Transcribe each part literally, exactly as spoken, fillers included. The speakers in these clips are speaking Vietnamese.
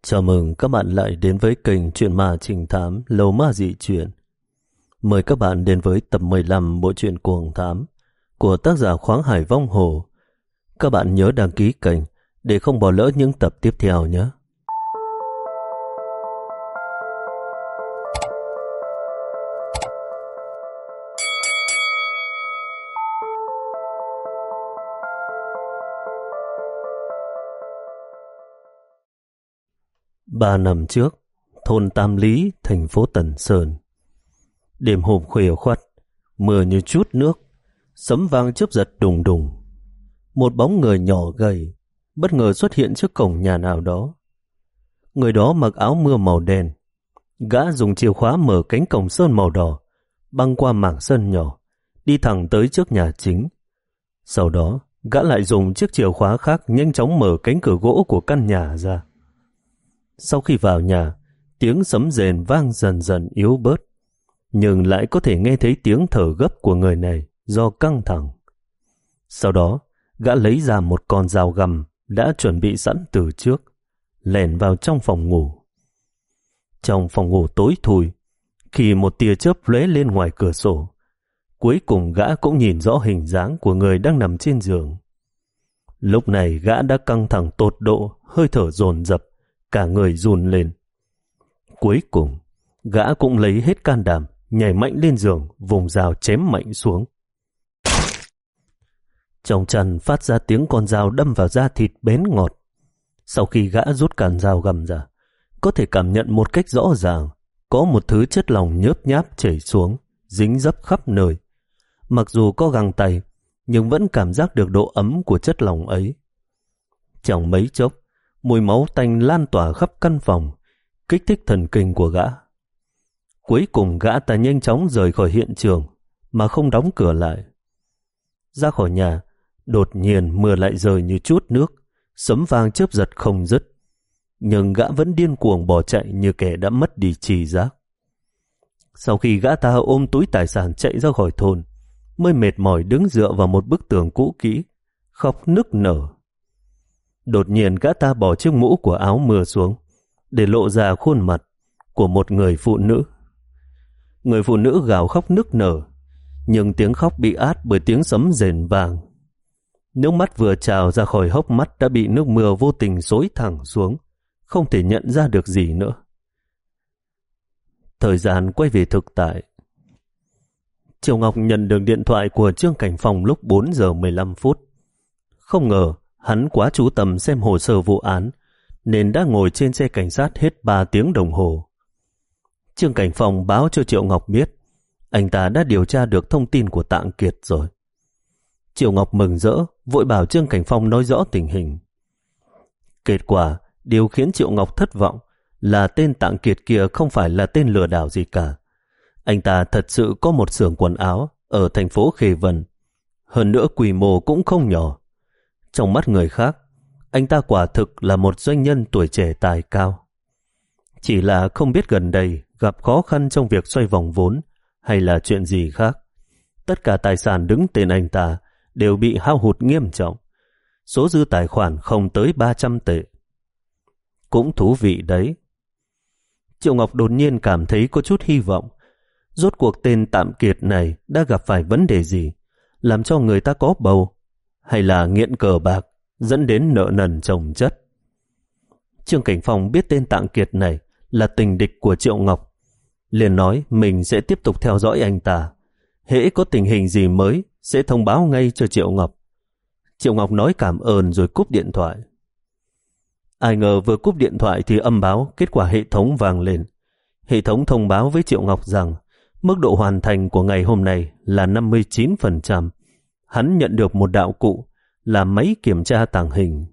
Chào mừng các bạn lại đến với kênh Truyện Ma Trinh Thám Lầu Ma Dị Truyện. Mời các bạn đến với tập mười lăm bộ truyện Cuồng Thám của tác giả Khoáng Hải Vong Hồ. Các bạn nhớ đăng ký kênh để không bỏ lỡ những tập tiếp theo nhé. Ba năm trước, thôn Tam Lý, thành phố Tần Sơn. Đêm hôm khuya khoắt, mưa như chút nước, sấm vang chớp giật đùng đùng. Một bóng người nhỏ gầy bất ngờ xuất hiện trước cổng nhà nào đó. Người đó mặc áo mưa màu đen. Gã dùng chìa khóa mở cánh cổng sơn màu đỏ, băng qua mảng sân nhỏ, đi thẳng tới trước nhà chính. Sau đó, gã lại dùng chiếc chìa khóa khác nhanh chóng mở cánh cửa gỗ của căn nhà ra. Sau khi vào nhà, tiếng sấm rền vang dần dần yếu bớt, nhưng lại có thể nghe thấy tiếng thở gấp của người này do căng thẳng. Sau đó, gã lấy ra một con dao găm đã chuẩn bị sẵn từ trước, lẻn vào trong phòng ngủ. Trong phòng ngủ tối thui, khi một tia chớp lóe lên ngoài cửa sổ, cuối cùng gã cũng nhìn rõ hình dáng của người đang nằm trên giường. Lúc này gã đã căng thẳng tột độ, hơi thở dồn dập, cả người run lên. Cuối cùng, gã cũng lấy hết can đảm, nhảy mạnh lên giường, vùng dao chém mạnh xuống. Trong chăn phát ra tiếng con dao đâm vào da thịt bén ngọt. Sau khi gã rút cán dao găm ra, có thể cảm nhận một cách rõ ràng có một thứ chất lỏng nhớp nháp chảy xuống, dính dấp khắp nơi. Mặc dù có găng tay, nhưng vẫn cảm giác được độ ấm của chất lỏng ấy. Chẳng mấy chốc, mùi máu tanh lan tỏa khắp căn phòng, kích thích thần kinh của gã. Cuối cùng gã ta nhanh chóng rời khỏi hiện trường mà không đóng cửa lại. Ra khỏi nhà, đột nhiên mưa lại rơi như chút nước, sấm vang chớp giật không dứt. Nhưng gã vẫn điên cuồng bỏ chạy như kẻ đã mất đi tri giác. Sau khi gã ta ôm túi tài sản chạy ra khỏi thôn, mới mệt mỏi đứng dựa vào một bức tường cũ kỹ, khóc nức nở. Đột nhiên gã ta bỏ chiếc mũ của áo mưa xuống, để lộ ra khuôn mặt của một người phụ nữ. Người phụ nữ gào khóc nức nở, nhưng tiếng khóc bị át bởi tiếng sấm rền vang. Nước mắt vừa trào ra khỏi hốc mắt đã bị nước mưa vô tình xối thẳng xuống, không thể nhận ra được gì nữa. Thời gian quay về thực tại. Triệu Ngọc nhận được điện thoại của Trương Cảnh Phong lúc bốn giờ mười lăm phút. Không ngờ, hắn quá chú tâm xem hồ sơ vụ án, nên đã ngồi trên xe cảnh sát hết ba tiếng đồng hồ. Trương Cảnh Phong báo cho Triệu Ngọc biết, anh ta đã điều tra được thông tin của Tạng Kiệt rồi. Triệu Ngọc mừng rỡ, vội bảo Trương Cảnh Phong nói rõ tình hình. Kết quả, điều khiến Triệu Ngọc thất vọng là tên Tạng Kiệt kia không phải là tên lừa đảo gì cả. Anh ta thật sự có một xưởng quần áo ở thành phố Khê Vân. Hơn nữa quy mô cũng không nhỏ. Trong mắt người khác, anh ta quả thực là một doanh nhân tuổi trẻ tài cao. Chỉ là không biết gần đây gặp khó khăn trong việc xoay vòng vốn hay là chuyện gì khác. Tất cả tài sản đứng tên anh ta đều bị hao hụt nghiêm trọng. Số dư tài khoản không tới ba trăm tệ. Cũng thú vị đấy. Triệu Ngọc đột nhiên cảm thấy có chút hy vọng. Rốt cuộc tên Tạm Kiệt này đã gặp phải vấn đề gì, làm cho người ta có bầu, hay là nghiện cờ bạc, dẫn đến nợ nần chồng chất. Trương Cảnh Phong biết tên Tạng Kiệt này là tình địch của Triệu Ngọc, liền nói mình sẽ tiếp tục theo dõi anh ta. Hễ có tình hình gì mới sẽ thông báo ngay cho Triệu Ngọc. Triệu Ngọc nói cảm ơn rồi cúp điện thoại. Ai ngờ vừa cúp điện thoại thì âm báo kết quả hệ thống vang lên. Hệ thống thông báo với Triệu Ngọc rằng mức độ hoàn thành của ngày hôm nay là năm mươi chín phần trăm. Hắn nhận được một đạo cụ là máy kiểm tra tàng hình.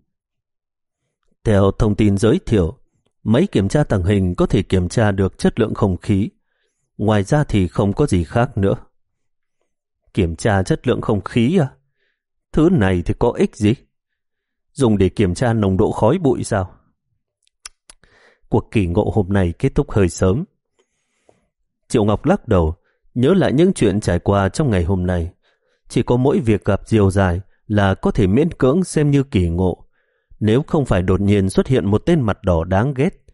Theo thông tin giới thiệu, máy kiểm tra tàng hình có thể kiểm tra được chất lượng không khí. Ngoài ra thì không có gì khác nữa. Kiểm tra chất lượng không khí à? Thứ này thì có ích gì? Dùng để kiểm tra nồng độ khói bụi sao? Cuộc kỳ ngộ hôm nay kết thúc hơi sớm. Triệu Ngọc lắc đầu, nhớ lại những chuyện trải qua trong ngày hôm nay. Chỉ có mỗi việc gặp Diều Dài là có thể miễn cưỡng xem như kỳ ngộ. Nếu không phải đột nhiên xuất hiện một tên mặt đỏ đáng ghét,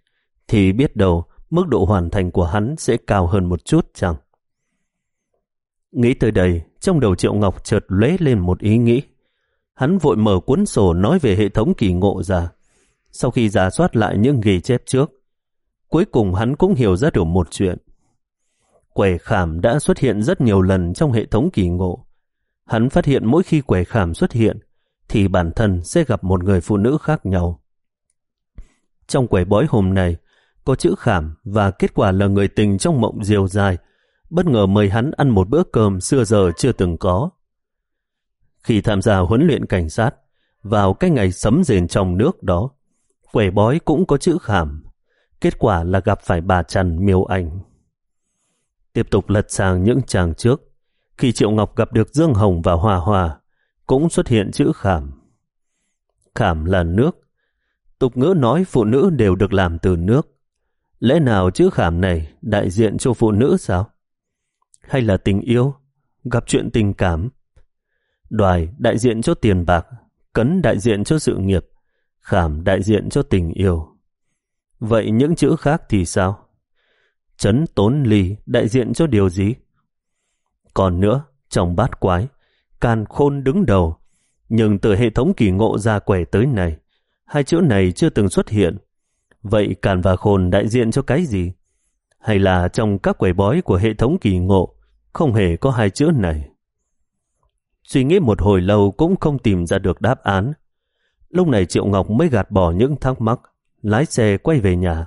thì biết đâu mức độ hoàn thành của hắn sẽ cao hơn một chút chăng? Nghĩ tới đây, trong đầu Triệu Ngọc chợt lóe lên một ý nghĩ. Hắn vội mở cuốn sổ nói về hệ thống kỳ ngộ ra. Sau khi rà soát lại những ghi chép trước, cuối cùng hắn cũng hiểu ra được một chuyện. Quẻ khảm đã xuất hiện rất nhiều lần trong hệ thống kỳ ngộ. Hắn phát hiện mỗi khi quẻ khảm xuất hiện, thì bản thân sẽ gặp một người phụ nữ khác nhau. Trong quẻ bói hôm nay, có chữ khảm và kết quả là người tình trong mộng diều dài, bất ngờ mời hắn ăn một bữa cơm xưa giờ chưa từng có. Khi tham gia huấn luyện cảnh sát, vào cái ngày sấm rền trong nước đó, quẻ bói cũng có chữ khảm. Kết quả là gặp phải bà Trần Miêu Anh. Tiếp tục lật sang những trang trước, khi Triệu Ngọc gặp được Dương Hồng và Hòa Hòa, cũng xuất hiện chữ khảm. Khảm là nước. Tục ngữ nói phụ nữ đều được làm từ nước. Lẽ nào chữ khảm này đại diện cho phụ nữ sao? Hay là tình yêu, gặp chuyện tình cảm? Đoài đại diện cho tiền bạc, cấn đại diện cho sự nghiệp, khảm đại diện cho tình yêu. Vậy những chữ khác thì sao? Trấn tốn ly đại diện cho điều gì? Còn nữa, trong bát quái, càn khôn đứng đầu, nhưng từ hệ thống kỳ ngộ ra quẻ tới này, hai chữ này chưa từng xuất hiện. Vậy càn và khôn đại diện cho cái gì? Hay là trong các quẻ bói của hệ thống kỳ ngộ không hề có hai chữ này? Suy nghĩ một hồi lâu cũng không tìm ra được đáp án. Lúc này Triệu Ngọc mới gạt bỏ những thắc mắc, lái xe quay về nhà.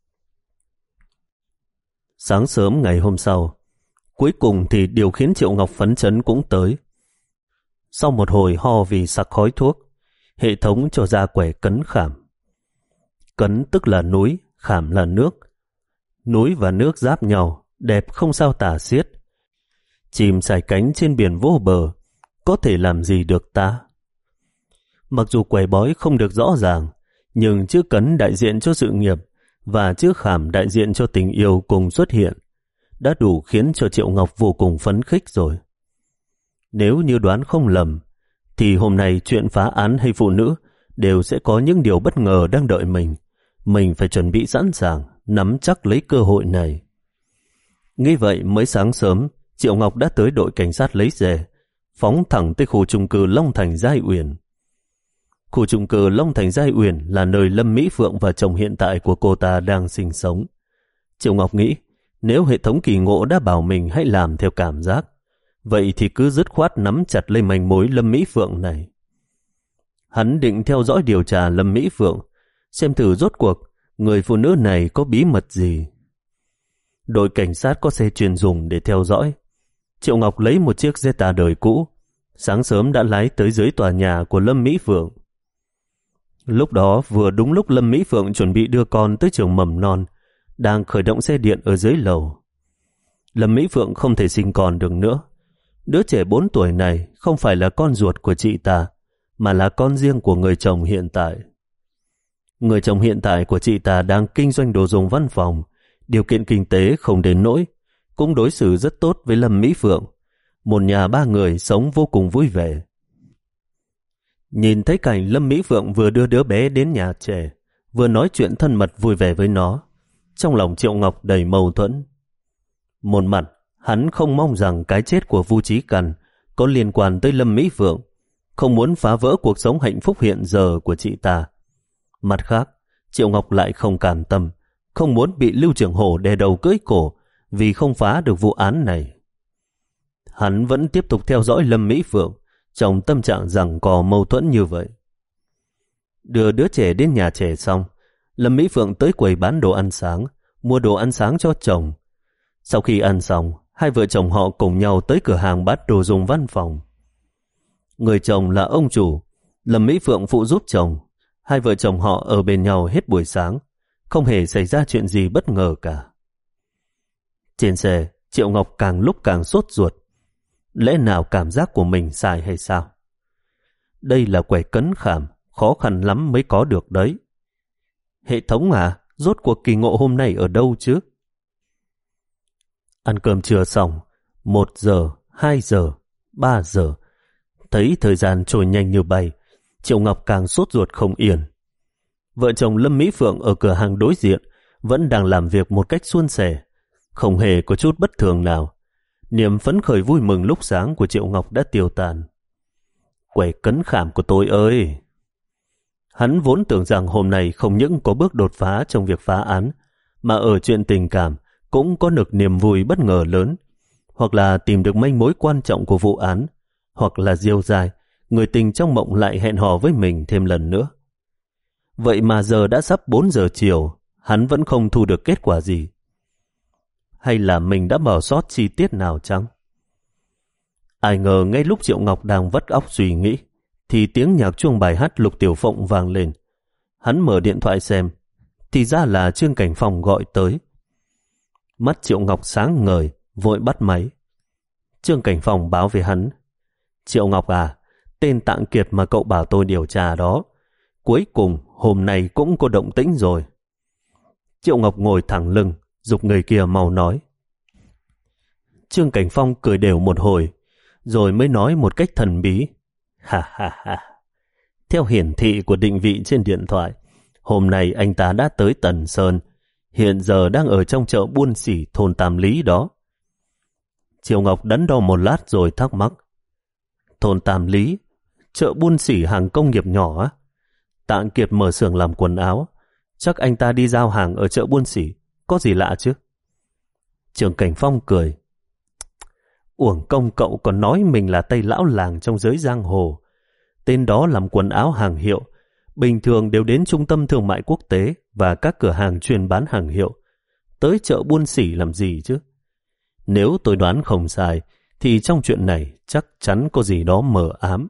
Sáng sớm ngày hôm sau, cuối cùng thì điều khiến Triệu Ngọc phấn chấn cũng tới. Sau một hồi ho vì sặc khói thuốc, hệ thống cho ra quẻ cấn khảm. Cấn tức là núi, khảm là nước. Núi và nước giáp nhau, đẹp không sao tả xiết. Chìm sải cánh trên biển vô bờ, có thể làm gì được ta? Mặc dù quẻ bói không được rõ ràng, nhưng chữ cấn đại diện cho sự nghiệp và chữ khảm đại diện cho tình yêu cùng xuất hiện, đã đủ khiến cho Triệu Ngọc vô cùng phấn khích rồi. Nếu như đoán không lầm, thì hôm nay chuyện phá án hay phụ nữ đều sẽ có những điều bất ngờ đang đợi mình. Mình phải chuẩn bị sẵn sàng, nắm chắc lấy cơ hội này. Nghĩ vậy mới sáng sớm, Triệu Ngọc đã tới đội cảnh sát lấy rề, phóng thẳng tới khu chung cư Long Thành Giai Uyển. Khu chung cư Long Thành Giai Uyển là nơi Lâm Mỹ Phượng và chồng hiện tại của cô ta đang sinh sống. Triệu Ngọc nghĩ, nếu hệ thống kỳ ngộ đã bảo mình hãy làm theo cảm giác, vậy thì cứ dứt khoát nắm chặt lấy manh mối Lâm Mỹ Phượng này. Hắn định theo dõi điều tra Lâm Mỹ Phượng, xem thử rốt cuộc người phụ nữ này có bí mật gì. Đội cảnh sát có xe chuyên dùng để theo dõi. Triệu Ngọc lấy một chiếc Jetta đời cũ, sáng sớm đã lái tới dưới tòa nhà của Lâm Mỹ Phượng. Lúc đó vừa đúng lúc Lâm Mỹ Phượng chuẩn bị đưa con tới trường mầm non, đang khởi động xe điện ở dưới lầu. Lâm Mỹ Phượng không thể sinh con được nữa. Đứa trẻ bốn tuổi này không phải là con ruột của chị ta, mà là con riêng của người chồng hiện tại. Người chồng hiện tại của chị ta đang kinh doanh đồ dùng văn phòng, điều kiện kinh tế không đến nỗi, cũng đối xử rất tốt với Lâm Mỹ Phượng. Một nhà ba người sống vô cùng vui vẻ. Nhìn thấy cảnh Lâm Mỹ Phượng vừa đưa đứa bé đến nhà trẻ, vừa nói chuyện thân mật vui vẻ với nó, trong lòng Triệu Ngọc đầy mâu thuẫn. Một mặt, hắn không mong rằng cái chết của Vu Chí Căn có liên quan tới Lâm Mỹ Phượng, không muốn phá vỡ cuộc sống hạnh phúc hiện giờ của chị ta. Mặt khác, Triệu Ngọc lại không cam tâm, không muốn bị Lưu Trường Hổ đè đầu cưỡi cổ vì không phá được vụ án này. Hắn vẫn tiếp tục theo dõi Lâm Mỹ Phượng, trong tâm trạng rằng có mâu thuẫn như vậy. Đưa đứa trẻ đến nhà trẻ xong, Lâm Mỹ Phượng tới quầy bán đồ ăn sáng, mua đồ ăn sáng cho chồng. Sau khi ăn xong, hai vợ chồng họ cùng nhau tới cửa hàng bán đồ dùng văn phòng. Người chồng là ông chủ, Lâm Mỹ Phượng phụ giúp chồng. Hai vợ chồng họ ở bên nhau hết buổi sáng, không hề xảy ra chuyện gì bất ngờ cả. Trên xe, Triệu Ngọc càng lúc càng sốt ruột. Lẽ nào cảm giác của mình sai hay sao? Đây là quẻ cấn khảm, khó khăn lắm mới có được đấy. Hệ thống à, rốt cuộc kỳ ngộ hôm nay ở đâu chứ? Ăn cơm trưa xong, một giờ, hai giờ, ba giờ. Thấy thời gian trôi nhanh như bay, Triệu Ngọc càng sốt ruột không yên. Vợ chồng Lâm Mỹ Phượng ở cửa hàng đối diện vẫn đang làm việc một cách suôn sẻ, không hề có chút bất thường nào. Niềm phấn khởi vui mừng lúc sáng của Triệu Ngọc đã tiêu tan. Quẻ cấn khảm của tôi ơi! Hắn vốn tưởng rằng hôm nay không những có bước đột phá trong việc phá án, mà ở chuyện tình cảm cũng có được niềm vui bất ngờ lớn, hoặc là tìm được manh mối quan trọng của vụ án, hoặc là Diêu Giai, người tình trong mộng lại hẹn hò với mình thêm lần nữa. Vậy mà giờ đã sắp bốn giờ chiều, hắn vẫn không thu được kết quả gì. Hay là mình đã bỏ sót chi tiết nào chăng? Ai ngờ ngay lúc Triệu Ngọc đang vắt óc suy nghĩ, thì tiếng nhạc chuông bài hát Lục Tiểu Phụng vang lên. Hắn mở điện thoại xem, thì ra là Trương Cảnh Phong gọi tới. Mắt Triệu Ngọc sáng ngời, vội bắt máy. Trương Cảnh Phong báo về hắn. Triệu Ngọc à, tên Tạng Kiệt mà cậu bảo tôi điều tra đó, cuối cùng hôm nay cũng có động tĩnh rồi. Triệu Ngọc ngồi thẳng lưng, giục người kia mau nói. Trương Cảnh Phong cười đều một hồi, rồi mới nói một cách thần bí. Ha ha ha. Theo hiển thị của định vị trên điện thoại, hôm nay anh ta đã tới Tần Sơn, hiện giờ đang ở trong chợ Buôn Sỉ thôn Tam Lý đó. Triệu Ngọc đắn đo một lát rồi thắc mắc. Thôn Tam Lý, chợ Buôn Sỉ hàng công nghiệp nhỏ á? Tạng Kiệt mở xưởng làm quần áo, chắc anh ta đi giao hàng ở chợ Buôn Sỉ, có gì lạ chứ? Trương Cảnh Phong cười. Uổng công cậu còn nói mình là Tây lão làng trong giới giang hồ. Tên đó làm quần áo hàng hiệu, bình thường đều đến trung tâm thương mại quốc tế và các cửa hàng chuyên bán hàng hiệu. Tới chợ Buôn Sỉ làm gì chứ? Nếu tôi đoán không sai, thì trong chuyện này chắc chắn có gì đó mờ ám.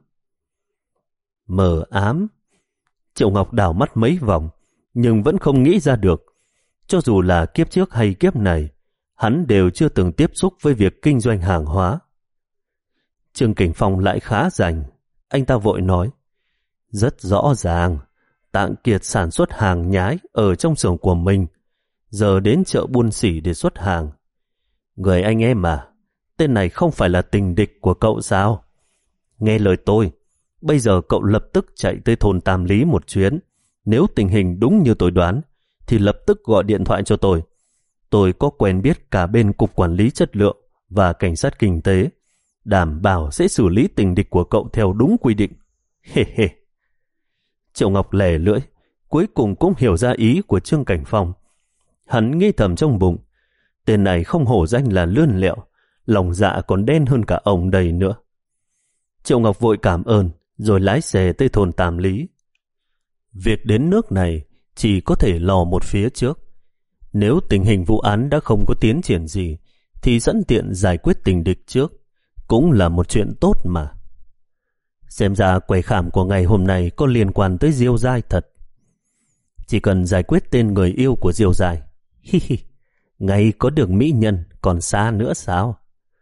Mờ ám? Triệu Ngọc đảo mắt mấy vòng, nhưng vẫn không nghĩ ra được. Cho dù là kiếp trước hay kiếp này, hắn đều chưa từng tiếp xúc với việc kinh doanh hàng hóa. Trương Cảnh Phong lại khá rành. Anh ta vội nói. Rất rõ ràng, Tạng Kiệt sản xuất hàng nhái ở trong xưởng của mình, giờ đến chợ Buôn Sỉ để xuất hàng. Người anh em à, tên này không phải là tình địch của cậu sao? Nghe lời tôi, bây giờ cậu lập tức chạy tới thôn Tam Lý một chuyến. Nếu tình hình đúng như tôi đoán, thì lập tức gọi điện thoại cho tôi. Tôi có quen biết cả bên Cục Quản lý Chất lượng và Cảnh sát Kinh tế, đảm bảo sẽ xử lý tình địch của cậu theo đúng quy định. Hê hê. Triệu Ngọc lè lưỡi, cuối cùng cũng hiểu ra ý của Trương Cảnh Phong. Hắn nghĩ thầm trong bụng, tên này không hổ danh là lươn lẹo, lòng dạ còn đen hơn cả ông đầy nữa. Triệu Ngọc vội cảm ơn, rồi lái xe tới thôn Tam Lý. Việc đến nước này chỉ có thể lò một phía trước. Nếu tình hình vụ án đã không có tiến triển gì, thì sẵn tiện giải quyết tình địch trước, cũng là một chuyện tốt mà. Xem ra quẻ khảm của ngày hôm nay có liên quan tới Diêu Giai thật. Chỉ cần giải quyết tên người yêu của Diêu Giai, hi hi, ngay có đường mỹ nhân còn xa nữa sao?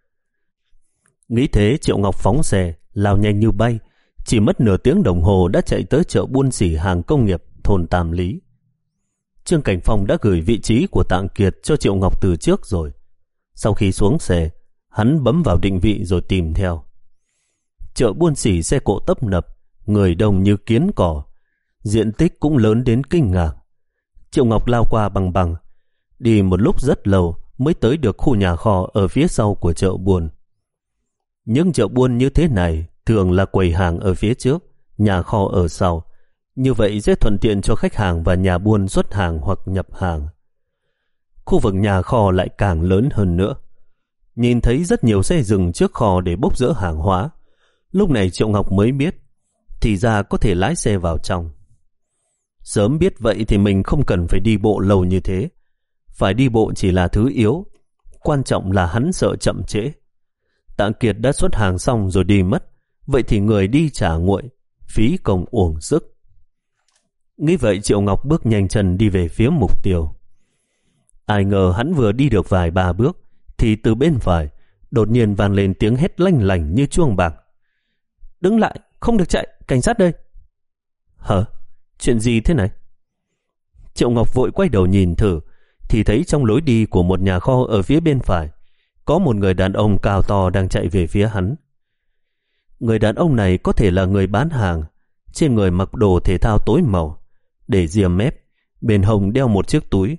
Nghĩ thế, Triệu Ngọc phóng xe, lao nhanh như bay, chỉ mất nửa tiếng đồng hồ đã chạy tới chợ Buôn Sỉ hàng công nghiệp thôn Tam Lý. Trương Cảnh Phong đã gửi vị trí của Tạng Kiệt cho Triệu Ngọc từ trước rồi. Sau khi xuống xe, hắn bấm vào định vị rồi tìm theo. Chợ Buôn Sỉ xe cộ tấp nập, người đông như kiến cỏ, diện tích cũng lớn đến kinh ngạc. Triệu Ngọc lao qua bằng bằng, đi một lúc rất lâu mới tới được khu nhà kho ở phía sau của chợ buôn. Những chợ buôn như thế này thường là quầy hàng ở phía trước, nhà kho ở sau. Như vậy sẽ thuận tiện cho khách hàng và nhà buôn xuất hàng hoặc nhập hàng. Khu vực nhà kho lại càng lớn hơn nữa. Nhìn thấy rất nhiều xe dừng trước kho để bốc dỡ hàng hóa. Lúc này Triệu Ngọc mới biết, thì ra có thể lái xe vào trong. Sớm biết vậy thì mình không cần phải đi bộ lâu như thế. Phải đi bộ chỉ là thứ yếu, quan trọng là hắn sợ chậm trễ. Tạng Kiệt đã xuất hàng xong rồi đi mất, vậy thì người đi trả nguội, phí công uổng sức. Nghĩ vậy Triệu Ngọc bước nhanh chân đi về phía mục tiêu. Ai ngờ hắn vừa đi được vài ba bước, thì từ bên phải đột nhiên vang lên tiếng hét lanh lảnh như chuông bạc. Đứng lại, không được chạy, cảnh sát đây. Hả? Chuyện gì thế này? Triệu Ngọc vội quay đầu nhìn thử, thì thấy trong lối đi của một nhà kho ở phía bên phải, có một người đàn ông cao to đang chạy về phía hắn. Người đàn ông này có thể là người bán hàng, trên người mặc đồ thể thao tối màu, để ria mép, bên hông đeo một chiếc túi,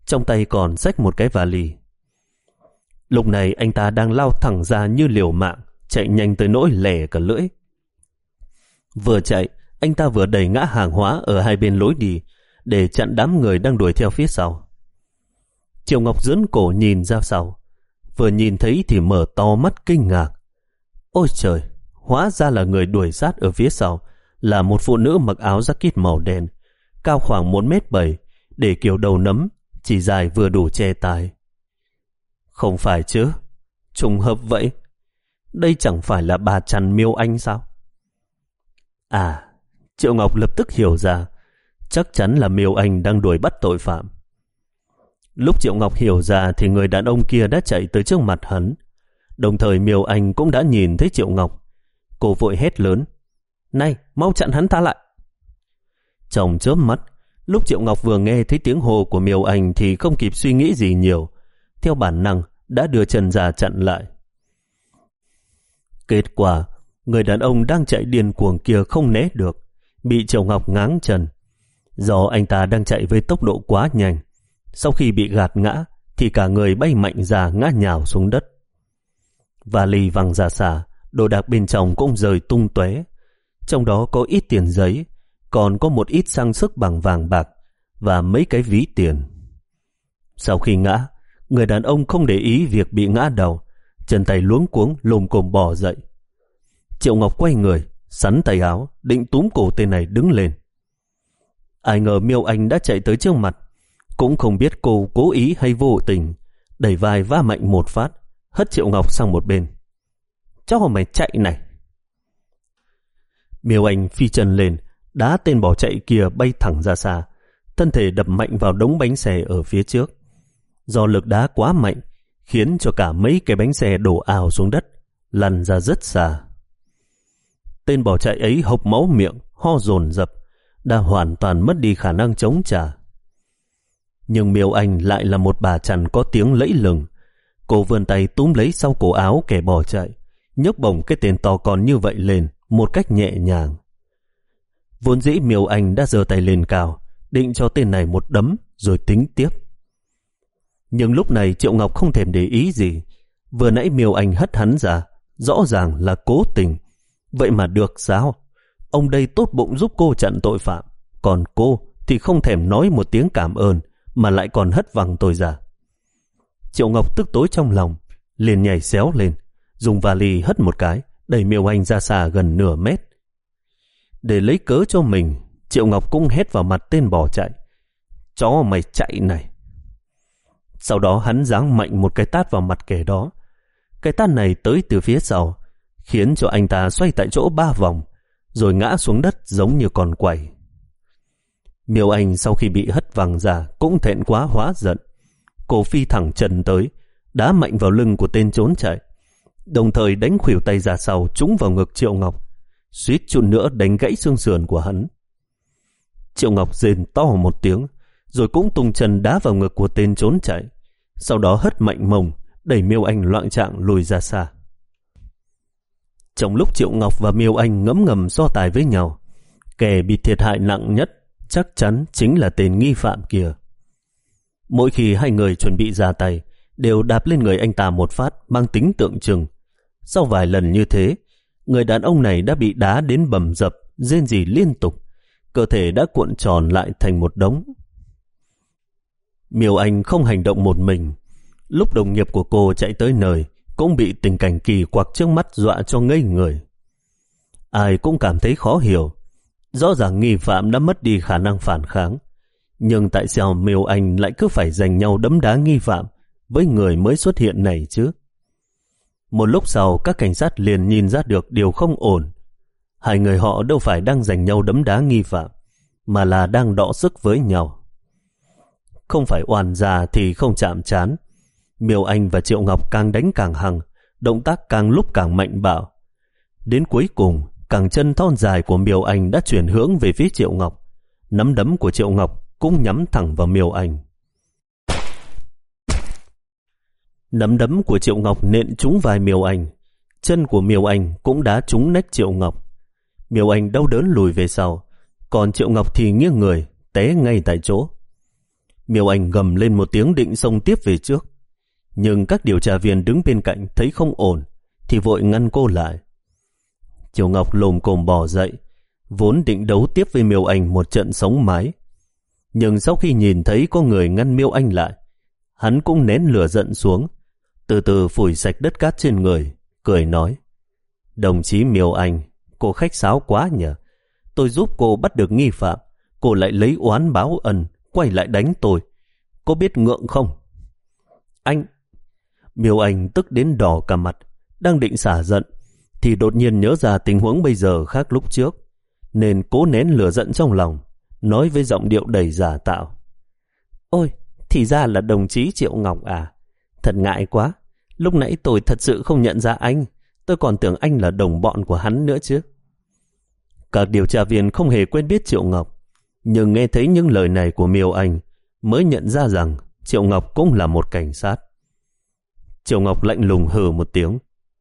trong tay còn xách một cái vali. Lúc này anh ta đang lao thẳng ra như liều mạng, chạy nhanh tới nỗi lẻ cả lưỡi. Vừa chạy, anh ta vừa đẩy ngã hàng hóa ở hai bên lối đi để chặn đám người đang đuổi theo phía sau. Triệu Ngọc dưỡn cổ nhìn ra sau, vừa nhìn thấy thì mở to mắt kinh ngạc. Ôi trời, hóa ra là người đuổi sát ở phía sau là một phụ nữ mặc áo jacket màu đen, cao khoảng một mét bảy, để kiểu đầu nấm, chỉ dài vừa đủ che tai. Không phải chứ, trùng hợp vậy. Đây chẳng phải là bà Trần Miêu Anh sao? À, Triệu Ngọc lập tức hiểu ra, chắc chắn là Miêu Anh đang đuổi bắt tội phạm. Lúc Triệu Ngọc hiểu ra thì người đàn ông kia đã chạy tới trước mặt hắn. Đồng thời Miêu Anh cũng đã nhìn thấy Triệu Ngọc. Cô vội hét lớn: Này, mau chặn hắn ta lại! Trong chớp mắt, lúc Triệu Ngọc vừa nghe thấy tiếng hô của Miêu Anh thì không kịp suy nghĩ gì nhiều, theo bản năng đã đưa chân ra chặn lại. Kết quả, người đàn ông đang chạy điên cuồng kia không né được, bị Triệu Ngọc ngáng chân. Do anh ta đang chạy với tốc độ quá nhanh, sau khi bị gạt ngã thì cả người bay mạnh ra ngã nhào xuống đất. Vali văng ra xa, đồ đạc bên trong cũng rơi tung tóe. Trong đó có ít tiền giấy, còn có một ít trang sức bằng vàng bạc và mấy cái ví tiền. Sau khi ngã, người đàn ông không để ý việc bị ngã đầu, chân tay luống cuống lồm cồm bò dậy. Triệu Ngọc quay người, sắn tay áo, định túm cổ tên này đứng lên. Ai ngờ Miêu Anh đã chạy tới trước mặt, cũng không biết cô cố ý hay vô tình, đẩy vai va mạnh một phát, hất Triệu Ngọc sang một bên. Cho mày chạy này! Miêu Anh phi chân lên, đá tên bỏ chạy kia bay thẳng ra xa, thân thể đập mạnh vào đống bánh xe ở phía trước. Do lực đá quá mạnh, khiến cho cả mấy cái bánh xe đổ ào xuống đất, lăn ra rất xa. Tên bỏ chạy ấy hộc máu miệng, ho dồn dập, đã hoàn toàn mất đi khả năng chống trả. Nhưng Miêu Anh lại là một bà chằn có tiếng lẫy lừng. Cô vươn tay túm lấy sau cổ áo kẻ bỏ chạy, nhấc bổng cái tên to con như vậy lên một cách nhẹ nhàng. Vốn dĩ Miêu Anh đã giơ tay lên cao, định cho tên này một đấm rồi tính tiếp. Nhưng lúc này Triệu Ngọc không thèm để ý gì. Vừa nãy Miêu Anh hất hắn ra, rõ ràng là cố tình. Vậy mà được sao? Ông đây tốt bụng giúp cô chặn tội phạm, còn cô thì không thèm nói một tiếng cảm ơn, mà lại còn hất văng tôi ra. Triệu Ngọc tức tối trong lòng, liền nhảy xéo lên, dùng vali hất một cái, đẩy Miêu Anh ra xa gần nửa mét. Để lấy cớ cho mình, Triệu Ngọc cũng hét vào mặt tên bỏ chạy: Chó mày chạy này! Sau đó hắn giáng mạnh một cái tát vào mặt kẻ đó. Cái tát này tới từ phía sau, khiến cho anh ta xoay tại chỗ ba vòng, rồi ngã xuống đất giống như con quay. Miêu Anh sau khi bị hất văng ra cũng thẹn quá hóa giận. Cô phi thẳng chân tới, đá mạnh vào lưng của tên trốn chạy, đồng thời đánh khuỷu tay ra sau trúng vào ngực Triệu Ngọc, suýt chút nữa đánh gãy xương sườn của hắn. Triệu Ngọc rên to một tiếng, rồi cũng tung chân đá vào ngực của tên trốn chạy, sau đó hất mạnh mông, đẩy Miêu Anh loạng choạng lùi ra xa. Trong lúc Triệu Ngọc và Miêu Anh ngấm ngầm so tài với nhau, kẻ bị thiệt hại nặng nhất chắc chắn chính là tên nghi phạm kia. Mỗi khi hai người chuẩn bị ra tay, đều đạp lên người anh ta một phát mang tính tượng trưng. Sau vài lần như thế, người đàn ông này đã bị đá đến bầm dập, rên rỉ liên tục, cơ thể đã cuộn tròn lại thành một đống. Miêu Anh không hành động một mình. Lúc đồng nghiệp của cô chạy tới nơi, cũng bị tình cảnh kỳ quặc trước mắt dọa cho ngây người. Ai cũng cảm thấy khó hiểu. Rõ ràng nghi phạm đã mất đi khả năng phản kháng, nhưng tại sao Miêu Anh lại cứ phải giành nhau đấm đá nghi phạm với người mới xuất hiện này chứ? Một lúc sau, các cảnh sát liền nhìn ra được điều không ổn. Hai người họ đâu phải đang giành nhau đấm đá nghi phạm, mà là đang đọ sức với nhau. Không phải oan gia thì không chạm trán. Miêu Anh và Triệu Ngọc càng đánh càng hăng, động tác càng lúc càng mạnh bạo. Đến cuối cùng, cẳng chân thon dài của Miêu Anh đã chuyển hướng về phía Triệu Ngọc. Nắm đấm của Triệu Ngọc cũng nhắm thẳng vào Miêu Anh. Nắm đấm của Triệu Ngọc nện trúng vai Miêu Anh. Chân của Miêu Anh cũng đá trúng nách Triệu Ngọc. Miêu Anh đau đớn lùi về sau, còn Triệu Ngọc thì nghiêng người, té ngay tại chỗ. Miêu Anh gầm lên một tiếng định xông tiếp về trước, nhưng các điều tra viên đứng bên cạnh thấy không ổn thì vội ngăn cô lại. Triệu Ngọc lồm cồm bò dậy, vốn định đấu tiếp với Miêu Anh một trận sống mái, nhưng sau khi nhìn thấy có người ngăn Miêu Anh lại, hắn cũng nén lửa giận xuống, từ từ phủi sạch đất cát trên người, cười nói: Đồng chí Miêu Anh, cô khách sáo quá nhỉ. Tôi giúp cô bắt được nghi phạm, cô lại lấy oán báo ân, quay lại đánh tôi. Cô biết ngượng không? Anh... Miêu Anh tức đến đỏ cả mặt, đang định xả giận, thì đột nhiên nhớ ra tình huống bây giờ khác lúc trước, nên cố nén lửa giận trong lòng, nói với giọng điệu đầy giả tạo: Ôi, thì ra là đồng chí Triệu Ngọc à? Thật ngại quá, lúc nãy tôi thật sự không nhận ra anh, tôi còn tưởng anh là đồng bọn của hắn nữa chứ. Các điều tra viên không hề quen biết Triệu Ngọc, nhưng nghe thấy những lời này của Miêu Anh mới nhận ra rằng Triệu Ngọc cũng là một cảnh sát. Triệu Ngọc lạnh lùng hừ một tiếng: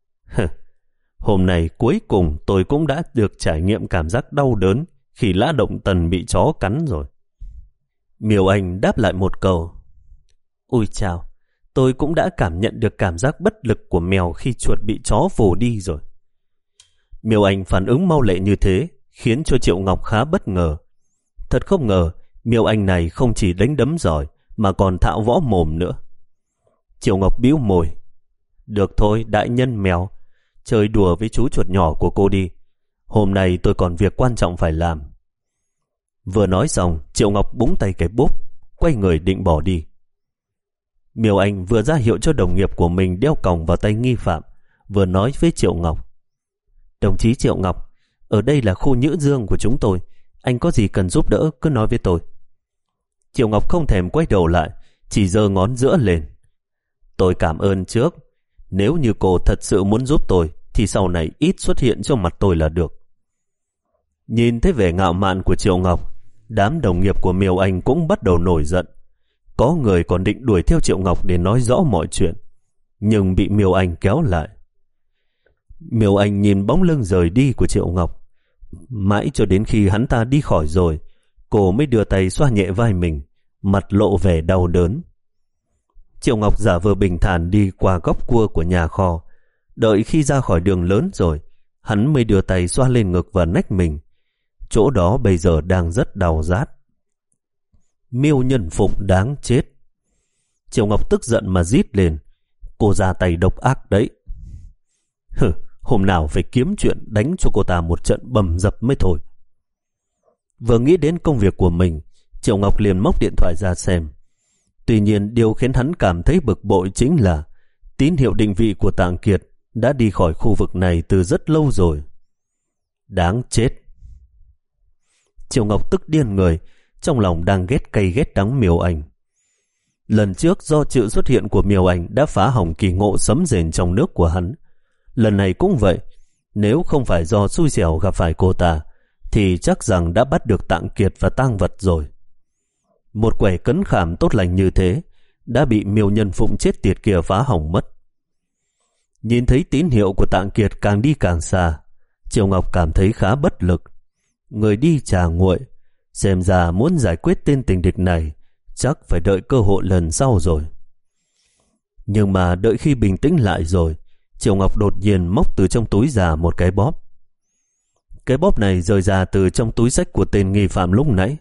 Hôm nay cuối cùng tôi cũng đã được trải nghiệm cảm giác đau đớn khi Lã Động Tần bị chó cắn rồi. Miêu Anh đáp lại một câu: Ôi chào, tôi cũng đã cảm nhận được cảm giác bất lực của mèo khi chuột bị chó vồ đi rồi. Miêu Anh phản ứng mau lẹ như thế khiến cho Triệu Ngọc khá bất ngờ. Thật không ngờ Miêu Anh này không chỉ đánh đấm giỏi mà còn thạo võ mồm nữa. Triệu Ngọc bĩu môi: Được thôi đại nhân mèo, chơi đùa với chú chuột nhỏ của cô đi, hôm nay tôi còn việc quan trọng phải làm. Vừa nói xong, Triệu Ngọc búng tay cái bốp, quay người định bỏ đi. Miêu Anh vừa ra hiệu cho đồng nghiệp của mình đeo còng vào tay nghi phạm, vừa nói với Triệu Ngọc: Đồng chí Triệu Ngọc, ở đây là khu Nhữ Dương của chúng tôi, anh có gì cần giúp đỡ cứ nói với tôi. Triệu Ngọc không thèm quay đầu lại, chỉ giơ ngón giữa lên: Tôi cảm ơn trước, nếu như cô thật sự muốn giúp tôi thì sau này ít xuất hiện trong mặt tôi là được. Nhìn thấy vẻ ngạo mạn của Triệu Ngọc, đám đồng nghiệp của Miêu Anh cũng bắt đầu nổi giận. Có người còn định đuổi theo Triệu Ngọc để nói rõ mọi chuyện, nhưng bị Miêu Anh kéo lại. Miêu Anh nhìn bóng lưng rời đi của Triệu Ngọc, mãi cho đến khi hắn ta đi khỏi rồi, cô mới đưa tay xoa nhẹ vai mình, mặt lộ vẻ đau đớn. Triệu Ngọc giả vờ bình thản đi qua góc cua của nhà kho, đợi khi ra khỏi đường lớn rồi, hắn mới đưa tay xoa lên ngực và nách mình. Chỗ đó bây giờ đang rất đau rát. Miêu Nhân Phụng đáng chết. Triệu Ngọc tức giận mà rít lên: Cô ra tay độc ác đấy. Hừ, hôm nào phải kiếm chuyện đánh cho cô ta một trận bầm dập mới thôi. Vừa nghĩ đến công việc của mình, Triệu Ngọc liền móc điện thoại ra xem. Tuy nhiên điều khiến hắn cảm thấy bực bội chính là tín hiệu định vị của Tạng Kiệt đã đi khỏi khu vực này từ rất lâu rồi. Đáng chết. Triệu Ngọc tức điên người, trong lòng đang ghét cay ghét đắng Miêu Anh. Lần trước do sự xuất hiện của Miêu Anh đã phá hỏng kỳ ngộ sấm rền trong nước của hắn. Lần này cũng vậy, nếu không phải do xui xẻo gặp phải cô ta thì chắc rằng đã bắt được Tạng Kiệt và tang vật rồi. Một quẻ cấn khảm tốt lành như thế đã bị Miêu Nhân Phụng chết tiệt kia phá hỏng mất. Nhìn thấy tín hiệu của Tạng Kiệt càng đi càng xa, Triệu Ngọc cảm thấy khá bất lực. Người đi chả nguội, xem ra muốn giải quyết tên tình địch này chắc phải đợi cơ hội lần sau rồi. Nhưng mà đợi khi bình tĩnh lại rồi, Triệu Ngọc đột nhiên móc từ trong túi ra một cái bóp. Cái bóp này rơi ra từ trong túi xách của tên nghi phạm lúc nãy.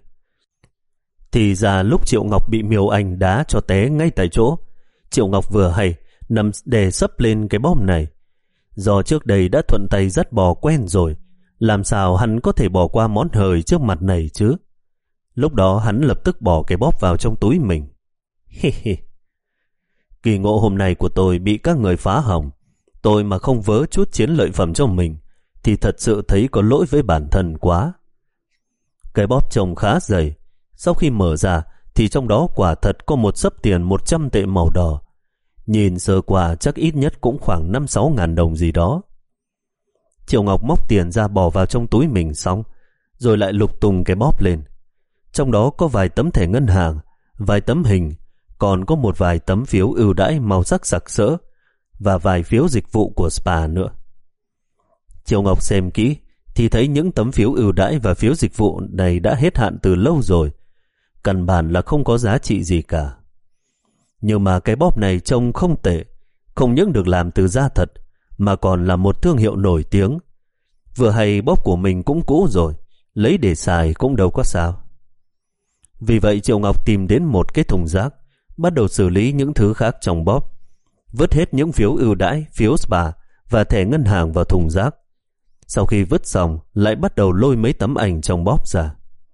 Thì ra lúc Triệu Ngọc bị Miêu Anh đá cho té ngay tại chỗ, Triệu Ngọc vừa hay nằm đè sấp lên cái bóp này. Do trước đây đã thuận tay dắt bò quen rồi, làm sao hắn có thể bỏ qua món hời trước mặt này chứ? Lúc đó hắn lập tức bỏ cái bóp vào trong túi mình. Hi hi. Kỳ ngộ hôm nay của tôi bị các người phá hỏng, tôi mà không vớ chút chiến lợi phẩm cho mình thì thật sự thấy có lỗi với bản thân quá. Cái bóp trông khá dày, sau khi mở ra thì trong đó quả thật có một xấp tiền một trăm tệ màu đỏ. Nhìn sơ qua chắc ít nhất cũng khoảng năm sáu ngàn đồng gì đó. Triệu Ngọc móc tiền ra bỏ vào trong túi mình xong, rồi lại lục tung cái bóp lên. Trong đó có vài tấm thẻ ngân hàng, vài tấm hình, còn có một vài tấm phiếu ưu đãi màu sắc sặc sỡ và vài phiếu dịch vụ của spa nữa. Triệu Ngọc xem kỹ thì thấy những tấm phiếu ưu đãi và phiếu dịch vụ này đã hết hạn từ lâu rồi, căn bản là không có giá trị gì cả. Nhưng mà cái bóp này trông không tệ, không những được làm từ da thật, mà còn là một thương hiệu nổi tiếng. Vừa hay bóp của mình cũng cũ rồi, lấy để xài cũng đâu có sao. Vì vậy Triệu Ngọc tìm đến một cái thùng rác, bắt đầu xử lý những thứ khác trong bóp, vứt hết những phiếu ưu đãi, phiếu spa và thẻ ngân hàng vào thùng rác. Sau khi vứt xong, lại bắt đầu lôi mấy tấm ảnh trong bóp ra.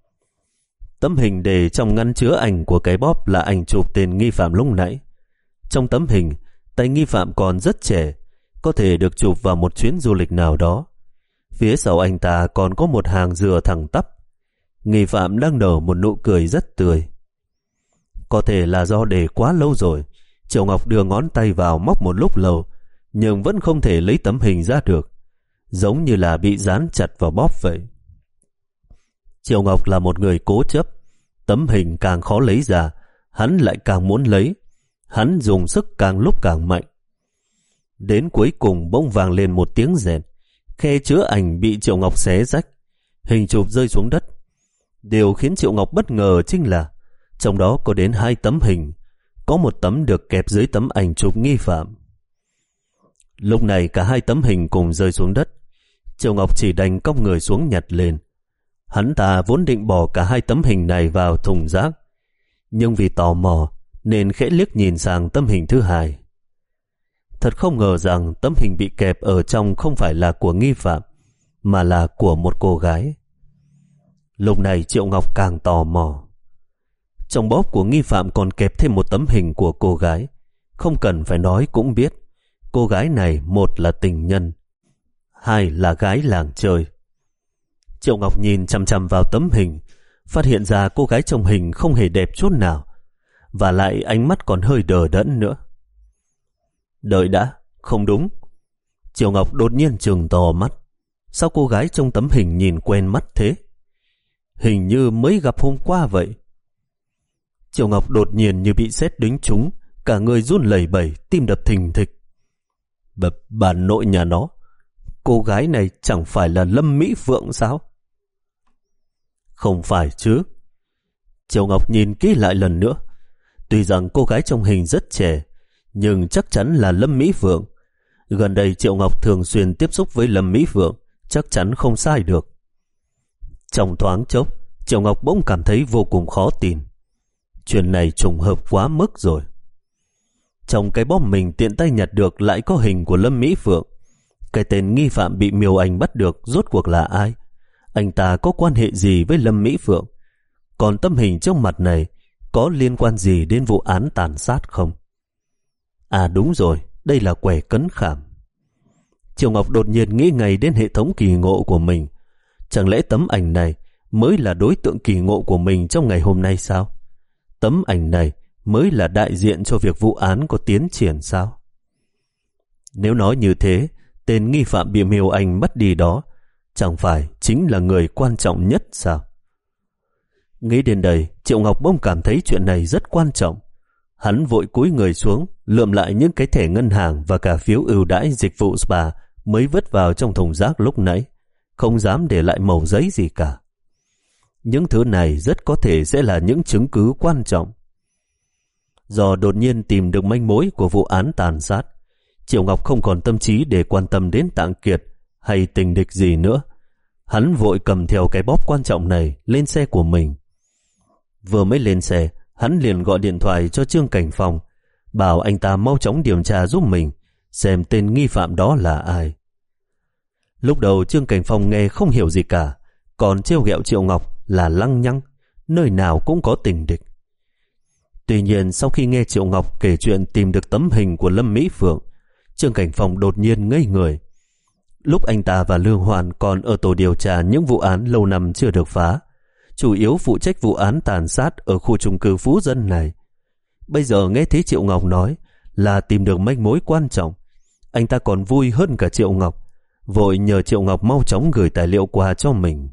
Tấm hình để trong ngăn chứa ảnh của cái bóp là ảnh chụp tên nghi phạm lúc nãy. Trong tấm hình, tay nghi phạm còn rất trẻ, có thể được chụp vào một chuyến du lịch nào đó. Phía sau anh ta còn có một hàng dừa thẳng tắp. Nghi phạm đang nở một nụ cười rất tươi. Có thể là do để quá lâu rồi, Triệu Ngọc đưa ngón tay vào móc một lúc lâu, nhưng vẫn không thể lấy tấm hình ra được, giống như là bị dán chặt vào bóp vậy. Triệu Ngọc là một người cố chấp, tấm hình càng khó lấy ra, hắn lại càng muốn lấy. Hắn dùng sức càng lúc càng mạnh. Đến cuối cùng bỗng vang lên một tiếng rèn, khe chứa ảnh bị Triệu Ngọc xé rách, hình chụp rơi xuống đất. Điều khiến Triệu Ngọc bất ngờ chính là trong đó có đến hai tấm hình, có một tấm được kẹp dưới tấm ảnh chụp nghi phạm. Lúc này cả hai tấm hình cùng rơi xuống đất. Triệu Ngọc chỉ đành cong người xuống nhặt lên. Hắn ta vốn định bỏ cả hai tấm hình này vào thùng rác, nhưng vì tò mò nên khẽ liếc nhìn sang tấm hình thứ hai. Thật không ngờ rằng tấm hình bị kẹp ở trong không phải là của nghi phạm, mà là của một cô gái. Lúc này Triệu Ngọc càng tò mò. Trong bóp của nghi phạm còn kẹp thêm một tấm hình của cô gái. Không cần phải nói cũng biết, cô gái này một là tình nhân, hai là gái làng chơi. Triệu Ngọc nhìn chăm chăm vào tấm hình, phát hiện ra cô gái trong hình không hề đẹp chút nào, và lại ánh mắt còn hơi đờ đẫn nữa. Đợi đã, không đúng. Triệu Ngọc đột nhiên trừng to mắt. Sao cô gái trong tấm hình nhìn quen mắt thế? Hình như mới gặp hôm qua vậy. Triệu Ngọc đột nhiên như bị sét đánh trúng, cả người run lẩy bẩy, tim đập thình thịch. Bà, bà nội nhà nó, cô gái này chẳng phải là Lâm Mỹ Phượng sao? Không phải chứ. Triệu Ngọc nhìn kỹ lại lần nữa. Tuy rằng cô gái trong hình rất trẻ, nhưng chắc chắn là Lâm Mỹ Phượng. Gần đây Triệu Ngọc thường xuyên tiếp xúc với Lâm Mỹ Phượng, chắc chắn không sai được. Trong thoáng chốc, Triệu Ngọc bỗng cảm thấy vô cùng khó tin. Chuyện này trùng hợp quá mức rồi. Trong cái bóp mình tiện tay nhặt được lại có hình của Lâm Mỹ Phượng. Cái tên nghi phạm bị Miêu Anh bắt được rốt cuộc là ai? Anh ta có quan hệ gì với Lâm Mỹ Phượng? Còn tấm hình trước mặt này có liên quan gì đến vụ án tàn sát không? À đúng rồi, đây là quẻ cấn khảm. Triệu Ngọc đột nhiên nghĩ ngay đến hệ thống kỳ ngộ của mình. Chẳng lẽ tấm ảnh này mới là đối tượng kỳ ngộ của mình trong ngày hôm nay sao? Tấm ảnh này mới là đại diện cho việc vụ án có tiến triển sao? Nếu nói như thế, tên nghi phạm bị Miêu Anh bắt đi đó chẳng phải chính là người quan trọng nhất sao? Nghĩ đến đây, Triệu Ngọc bỗng cảm thấy chuyện này rất quan trọng. Hắn vội cúi người xuống, lượm lại những cái thẻ ngân hàng và cả phiếu ưu đãi dịch vụ spa mới vứt vào trong thùng rác lúc nãy, không dám để lại mẩu giấy gì cả. Những thứ này rất có thể sẽ là những chứng cứ quan trọng. Do đột nhiên tìm được manh mối của vụ án tàn sát, Triệu Ngọc không còn tâm trí để quan tâm đến Tạng Kiệt hay tình địch gì nữa. Hắn vội cầm theo cái bóp quan trọng này lên xe của mình. Vừa mới lên xe, hắn liền gọi điện thoại cho Trương Cảnh Phong, bảo anh ta mau chóng điều tra giúp mình, xem tên nghi phạm đó là ai. Lúc đầu Trương Cảnh Phong nghe không hiểu gì cả, còn trêu ghẹo Triệu Ngọc là lăng nhăng, nơi nào cũng có tình địch. Tuy nhiên sau khi nghe Triệu Ngọc kể chuyện tìm được tấm hình của Lâm Mỹ Phượng, Trương Cảnh Phong đột nhiên ngây người. Lúc anh ta và Lương Hoàn còn ở tổ điều tra những vụ án lâu năm chưa được phá, chủ yếu phụ trách vụ án tàn sát ở khu chung cư Phú Dân này. Bây giờ nghe thấy Triệu Ngọc nói là tìm được manh mối quan trọng, anh ta còn vui hơn cả Triệu Ngọc, vội nhờ Triệu Ngọc mau chóng gửi tài liệu qua cho mình.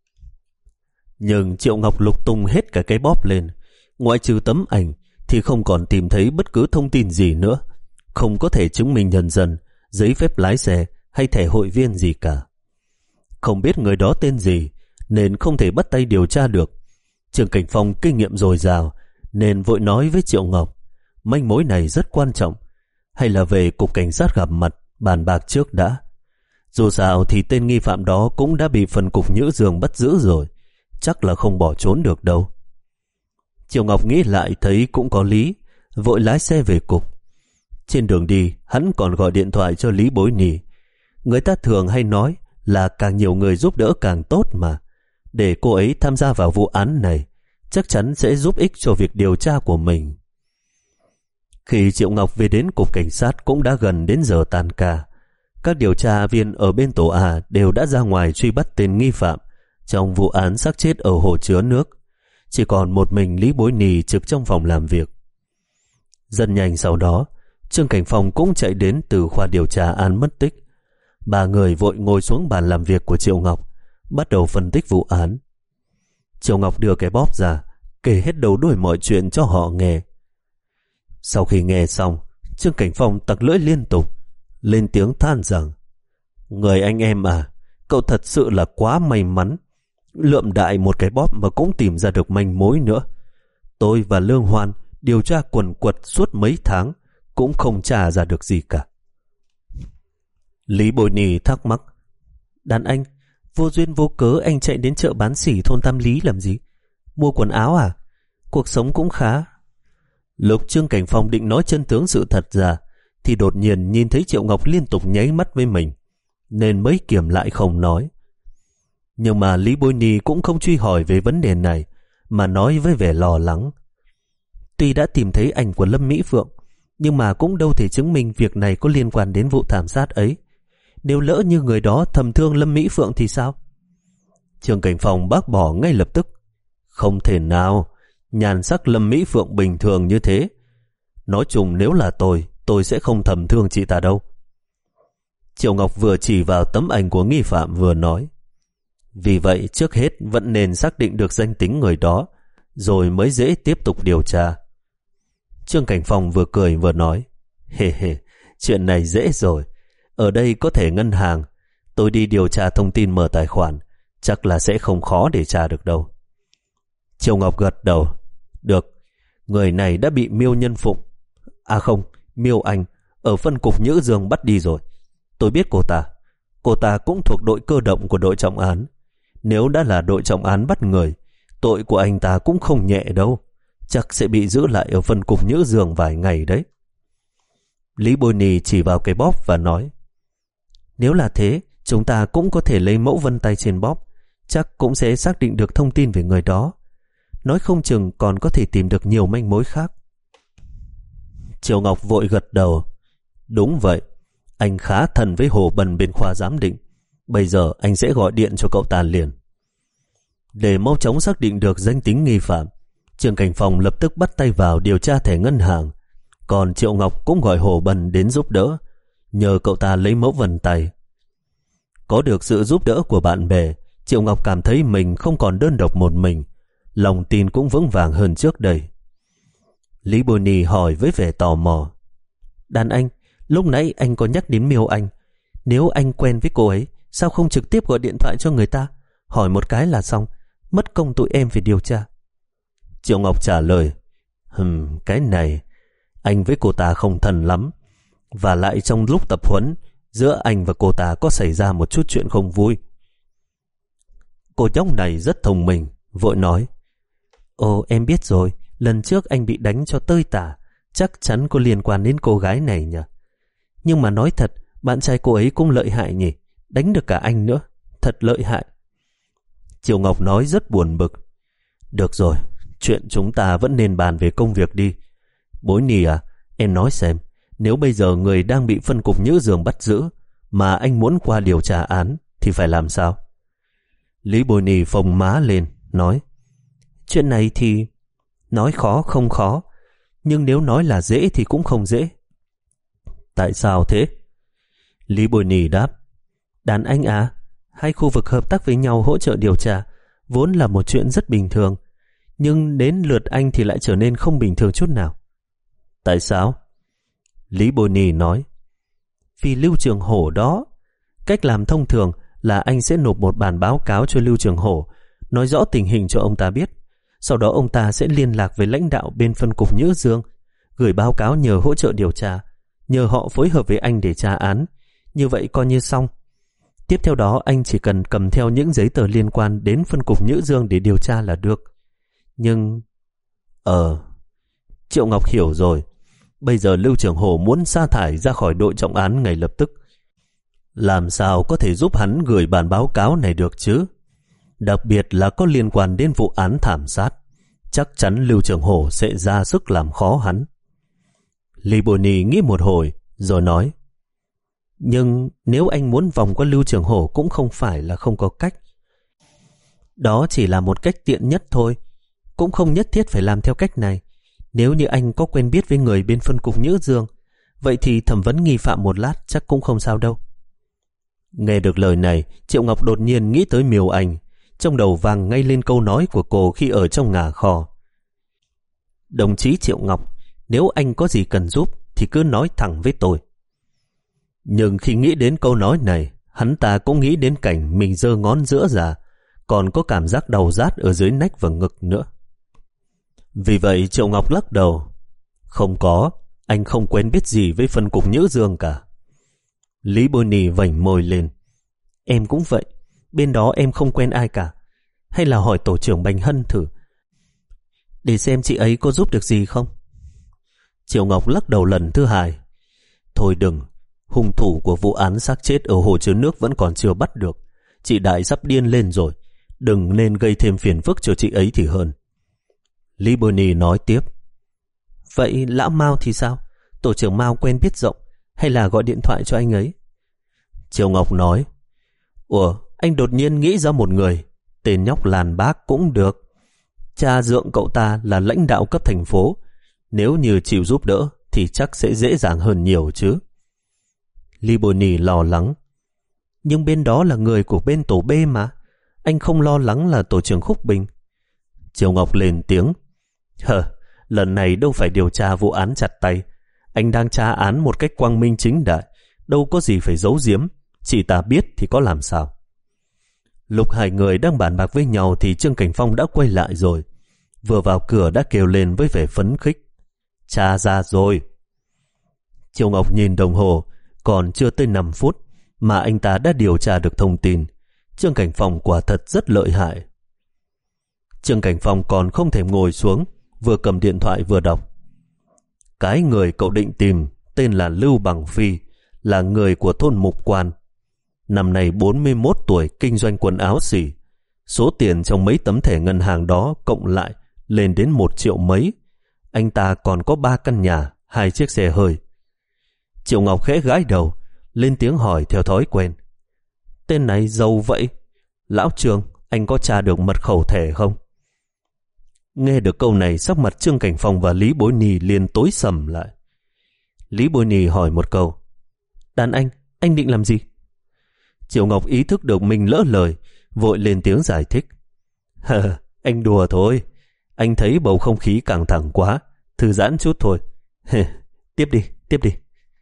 Nhưng Triệu Ngọc lục tung hết cả cái bóp lên, ngoại trừ tấm ảnh thì không còn tìm thấy bất cứ thông tin gì nữa, không có thể chứng minh nhân dân, giấy phép lái xe hay thẻ hội viên gì cả. Không biết người đó tên gì nên không thể bắt tay điều tra được. Trương Cảnh Phong kinh nghiệm dồi dào nên vội nói với Triệu Ngọc, manh mối này rất quan trọng, hay là về cục cảnh sát gặp mặt bàn bạc trước đã. Dù sao thì tên nghi phạm đó cũng đã bị phân cục Nhữ Dương bắt giữ rồi, chắc là không bỏ trốn được đâu. Triệu Ngọc nghĩ lại thấy cũng có lý, vội lái xe về cục. Trên đường đi, hắn còn gọi điện thoại cho Lý Bối Nì. Người ta thường hay nói là càng nhiều người giúp đỡ càng tốt mà. Để cô ấy tham gia vào vụ án này, chắc chắn sẽ giúp ích cho việc điều tra của mình. Khi Triệu Ngọc về đến cục cảnh sát cũng đã gần đến giờ tan ca. Các điều tra viên ở bên tổ A đều đã ra ngoài truy bắt tên nghi phạm trong vụ án xác chết ở hồ chứa nước. Chỉ còn một mình Lý Bối Nì trực trong phòng làm việc. Rất nhanh sau đó, Trương Cảnh Phong cũng chạy đến từ khoa điều tra án mất tích. Ba người vội ngồi xuống bàn làm việc của Triệu Ngọc, bắt đầu phân tích vụ án. Triệu Ngọc đưa cái bóp ra, kể hết đầu đuôi mọi chuyện cho họ nghe. Sau khi nghe xong, Trương Cảnh Phong tặc lưỡi liên tục, lên tiếng than rằng: người anh em à, cậu thật sự là quá may mắn, lượm đại một cái bóp mà cũng tìm ra được manh mối nữa. Tôi và Lương Hoan điều tra quần quật suốt mấy tháng cũng không tra ra được gì cả. Lý Bồi Nì thắc mắc: đàn anh, vô duyên vô cớ anh chạy đến chợ bán sỉ thôn Tam Lý làm gì? Mua quần áo à? Cuộc sống cũng khá. Lúc Trương Cảnh Phong định nói chân tướng sự thật ra, thì đột nhiên nhìn thấy Triệu Ngọc liên tục nháy mắt với mình, nên mới kiềm lại không nói. Nhưng mà Lý Bối Nì cũng không truy hỏi về vấn đề này, mà nói với vẻ lo lắng: tuy đã tìm thấy ảnh của Lâm Mỹ Phượng, nhưng mà cũng đâu thể chứng minh việc này có liên quan đến vụ thảm sát ấy. Nếu lỡ như người đó thầm thương Lâm Mỹ Phượng thì sao? Trương Cảnh Phong bác bỏ ngay lập tức: không thể nào, nhan sắc Lâm Mỹ Phượng bình thường như thế. Nói chung nếu là tôi, tôi sẽ không thầm thương chị ta đâu. Triệu Ngọc vừa chỉ vào tấm ảnh của nghi phạm vừa nói: vì vậy trước hết vẫn nên xác định được danh tính người đó, rồi mới dễ tiếp tục điều tra. Trương Cảnh Phong vừa cười vừa nói: hề hề, chuyện này dễ rồi. Ở đây có thẻ ngân hàng, tôi đi điều tra thông tin mở tài khoản, chắc là sẽ không khó để tra được đâu. Triệu Ngọc gật đầu: được, người này đã bị Miêu Nhân Phụng, à không, Miêu Anh ở phân cục Nhữ Dương bắt đi rồi. Tôi biết cô ta, cô ta cũng thuộc đội cơ động của đội trọng án. Nếu đã là đội trọng án bắt người, tội của anh ta cũng không nhẹ đâu, chắc sẽ bị giữ lại ở phân cục Nhữ Dương vài ngày đấy. Lý Bôi Nì chỉ vào cái bóp và nói: nếu là thế, chúng ta cũng có thể lấy mẫu vân tay trên bóp, chắc cũng sẽ xác định được thông tin về người đó. Nói không chừng còn có thể tìm được nhiều manh mối khác. Triệu Ngọc vội gật đầu: đúng vậy, anh khá thân với Hồ Bần bên khoa giám định. Bây giờ anh sẽ gọi điện cho cậu ta liền. Để mau chóng xác định được danh tính nghi phạm, Trương Cảnh Phong lập tức bắt tay vào điều tra thẻ ngân hàng. Còn Triệu Ngọc cũng gọi Hồ Bần đến giúp đỡ, nhờ cậu ta lấy mẫu vân tay. Có được sự giúp đỡ của bạn bè, Triệu Ngọc cảm thấy mình không còn đơn độc một mình, lòng tin cũng vững vàng hơn trước đây. Lý Bôi Nì hỏi với vẻ tò mò: đàn anh, lúc nãy anh có nhắc đến Miêu Anh. Nếu anh quen với cô ấy, sao không trực tiếp gọi điện thoại cho người ta, hỏi một cái là xong, mất công tụi em phải điều tra? Triệu Ngọc trả lời: Hừm, cái này, anh với cô ta không thân lắm. Và lại trong lúc tập huấn, giữa anh và cô ta có xảy ra một chút chuyện không vui. Cô nhóc này rất thông minh, vội nói: Ồ, em biết rồi, lần trước anh bị đánh cho tơi tả, chắc chắn có liên quan đến cô gái này nhỉ. Nhưng mà nói thật, bạn trai cô ấy cũng lợi hại nhỉ, đánh được cả anh nữa, thật lợi hại. Triệu Ngọc nói rất buồn bực: Được rồi, chuyện chúng ta vẫn nên bàn về công việc đi. Bối Nì à, em nói xem, nếu bây giờ người đang bị phân cục Nhữ Dương bắt giữ, mà anh muốn qua điều tra án, thì phải làm sao? Lý Bồi Nì phồng má lên, nói: Chuyện này thì nói khó không khó, nhưng nếu nói là dễ thì cũng không dễ. Tại sao thế? Lý Bồi Nì đáp: Đàn anh à, hai khu vực hợp tác với nhau hỗ trợ điều tra vốn là một chuyện rất bình thường, nhưng đến lượt anh thì lại trở nên không bình thường chút nào. Tại sao? Lý Bồi Nì nói: Vì Lưu Trường Hổ đó. Cách làm thông thường là anh sẽ nộp một bản báo cáo cho Lưu Trường Hổ, nói rõ tình hình cho ông ta biết. Sau đó ông ta sẽ liên lạc với lãnh đạo bên phân cục Nhữ Dương, gửi báo cáo nhờ hỗ trợ điều tra, nhờ họ phối hợp với anh để tra án. Như vậy coi như xong. Tiếp theo đó anh chỉ cần cầm theo những giấy tờ liên quan đến phân cục Nhữ Dương để điều tra là được. Nhưng... Ờ... Triệu Ngọc hiểu rồi. Bây giờ Lưu Trường Hổ muốn sa thải ra khỏi đội trọng án ngay lập tức. Làm sao có thể giúp hắn gửi bản báo cáo này được chứ? Đặc biệt là có liên quan đến vụ án thảm sát. Chắc chắn Lưu Trường Hổ sẽ ra sức làm khó hắn. Lý Bồ Ni nghĩ một hồi rồi nói: Nhưng nếu anh muốn vòng qua Lưu Trường Hổ cũng không phải là không có cách. Đó chỉ là một cách tiện nhất thôi, cũng không nhất thiết phải làm theo cách này. Nếu như anh có quen biết với người bên phân cục Nhữ Dương, vậy thì thẩm vấn nghi phạm một lát chắc cũng không sao đâu. Nghe được lời này, Triệu Ngọc đột nhiên nghĩ tới Miêu Anh. Trong đầu vang ngay lên câu nói của cô khi ở trong ngả kho: Đồng chí Triệu Ngọc, nếu anh có gì cần giúp thì cứ nói thẳng với tôi. Nhưng khi nghĩ đến câu nói này, hắn ta cũng nghĩ đến cảnh mình giơ ngón giữa ra, còn có cảm giác đau rát ở dưới nách và ngực nữa. Vì vậy Triệu Ngọc lắc đầu: Không có, anh không quen biết gì với phân cục Nhữ Dương cả. Lý Bôi Nì vảnh môi lên: Em cũng vậy, bên đó em không quen ai cả. Hay là hỏi tổ trưởng Bành Hân thử, để xem chị ấy có giúp được gì không. Triệu Ngọc lắc đầu lần thứ hai: Thôi đừng, hung thủ của vụ án xác chết ở hồ chứa nước vẫn còn chưa bắt được. Chị Đại sắp điên lên rồi, đừng nên gây thêm phiền phức cho chị ấy thì hơn. Lý Bôi Nì nói tiếp: Vậy lão Mao thì sao? Tổ trưởng Mao quen biết rộng, hay là gọi điện thoại cho anh ấy? Triệu Ngọc nói: Ủa, anh đột nhiên nghĩ ra một người, tên nhóc Làn Bác cũng được. Cha dượng cậu ta là lãnh đạo cấp thành phố, nếu như chịu giúp đỡ thì chắc sẽ dễ dàng hơn nhiều chứ. Lý Bôi Nì lo lắng: Nhưng bên đó là người của bên tổ B mà, anh không lo lắng là tổ trưởng Khúc Bình? Triệu Ngọc lên tiếng: Hờ, lần này đâu phải điều tra vụ án chặt tay. Anh đang tra án một cách quang minh chính đại, đâu có gì phải giấu giếm. Chỉ ta biết thì có làm sao. Lúc hai người đang bàn bạc với nhau thì Trương Cảnh Phong đã quay lại rồi. Vừa vào cửa đã kêu lên với vẻ phấn khích: Tra ra rồi. Triệu Ngọc nhìn đồng hồ, còn chưa tới năm phút mà anh ta đã điều tra được thông tin. Trương Cảnh Phong quả thật rất lợi hại. Trương Cảnh Phong còn không thèm ngồi xuống, vừa cầm điện thoại vừa đọc: Cái người cậu định tìm tên là Lưu Bằng Phi, là người của thôn Mục Quan. Năm nay bốn mươi mốt tuổi, kinh doanh quần áo xỉ. Số tiền trong mấy tấm thẻ ngân hàng đó cộng lại lên đến một triệu mấy. Anh ta còn có ba căn nhà, hai chiếc xe hơi. Triệu Ngọc khẽ gãi đầu, lên tiếng hỏi theo thói quen: Tên này giàu vậy? Lão Trương, anh có tra được mật khẩu thẻ không? Nghe được câu này, sắc mặt Trương Cảnh Phong và Lý Bối Nì liền tối sầm lại. Lý Bối Nì hỏi một câu: Đàn anh, anh định làm gì? Triệu Ngọc ý thức được mình lỡ lời, vội lên tiếng giải thích: Hờ, anh đùa thôi. Anh thấy bầu không khí căng thẳng quá, thư giãn chút thôi. Tiếp đi, tiếp đi.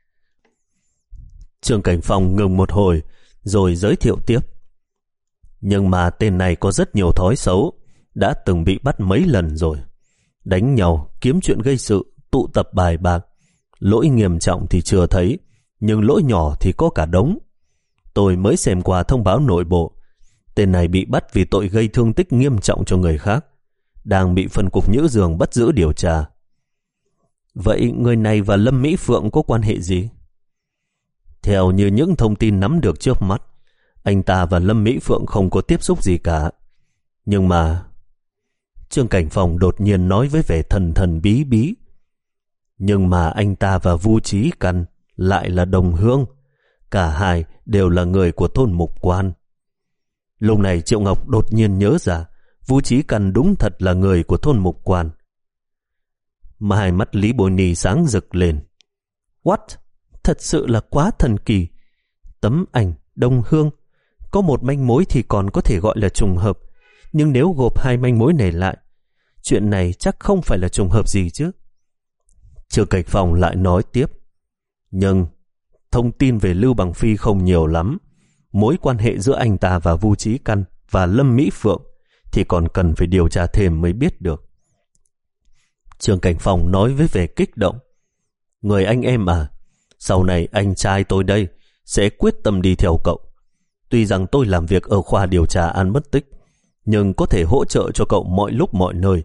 Trương Cảnh Phong ngừng một hồi rồi giới thiệu tiếp: Nhưng mà tên này có rất nhiều thói xấu, đã từng bị bắt mấy lần rồi. Đánh nhau, kiếm chuyện gây sự, tụ tập bài bạc. Lỗi nghiêm trọng thì chưa thấy, nhưng lỗi nhỏ thì có cả đống. Tôi mới xem qua thông báo nội bộ, tên này bị bắt vì tội gây thương tích nghiêm trọng cho người khác, đang bị phân cục Nhữ Dương bắt giữ điều tra. Vậy người này và Lâm Mỹ Phượng có quan hệ gì? Theo như những thông tin nắm được trước mắt, anh ta và Lâm Mỹ Phượng không có tiếp xúc gì cả. Nhưng mà... Trương Cảnh Phong đột nhiên nói với vẻ thần thần bí bí: Nhưng mà anh ta và Vu Chí Căn lại là đồng hương. Cả hai đều là người của thôn Mục Quan. Lúc này Triệu Ngọc đột nhiên nhớ ra Vu Chí Căn đúng thật là người của thôn Mục Quan. Mà hai mắt Lý Bôi Nì sáng rực lên. What? Thật sự là quá thần kỳ. Tấm ảnh, đồng hương, có một manh mối thì còn có thể gọi là trùng hợp. Nhưng nếu gộp hai manh mối này lại, chuyện này chắc không phải là trùng hợp gì chứ. Trương Cảnh Phong lại nói tiếp: Nhưng thông tin về Lưu Bằng Phi không nhiều lắm. Mối quan hệ giữa anh ta và Vu Chí Căn và Lâm Mỹ Phượng thì còn cần phải điều tra thêm mới biết được. Trương Cảnh Phong nói với vẻ kích động. Người anh em à, sau này anh trai tôi đây sẽ quyết tâm đi theo cậu. Tuy rằng tôi làm việc ở khoa điều tra án mất tích, nhưng có thể hỗ trợ cho cậu mọi lúc mọi nơi.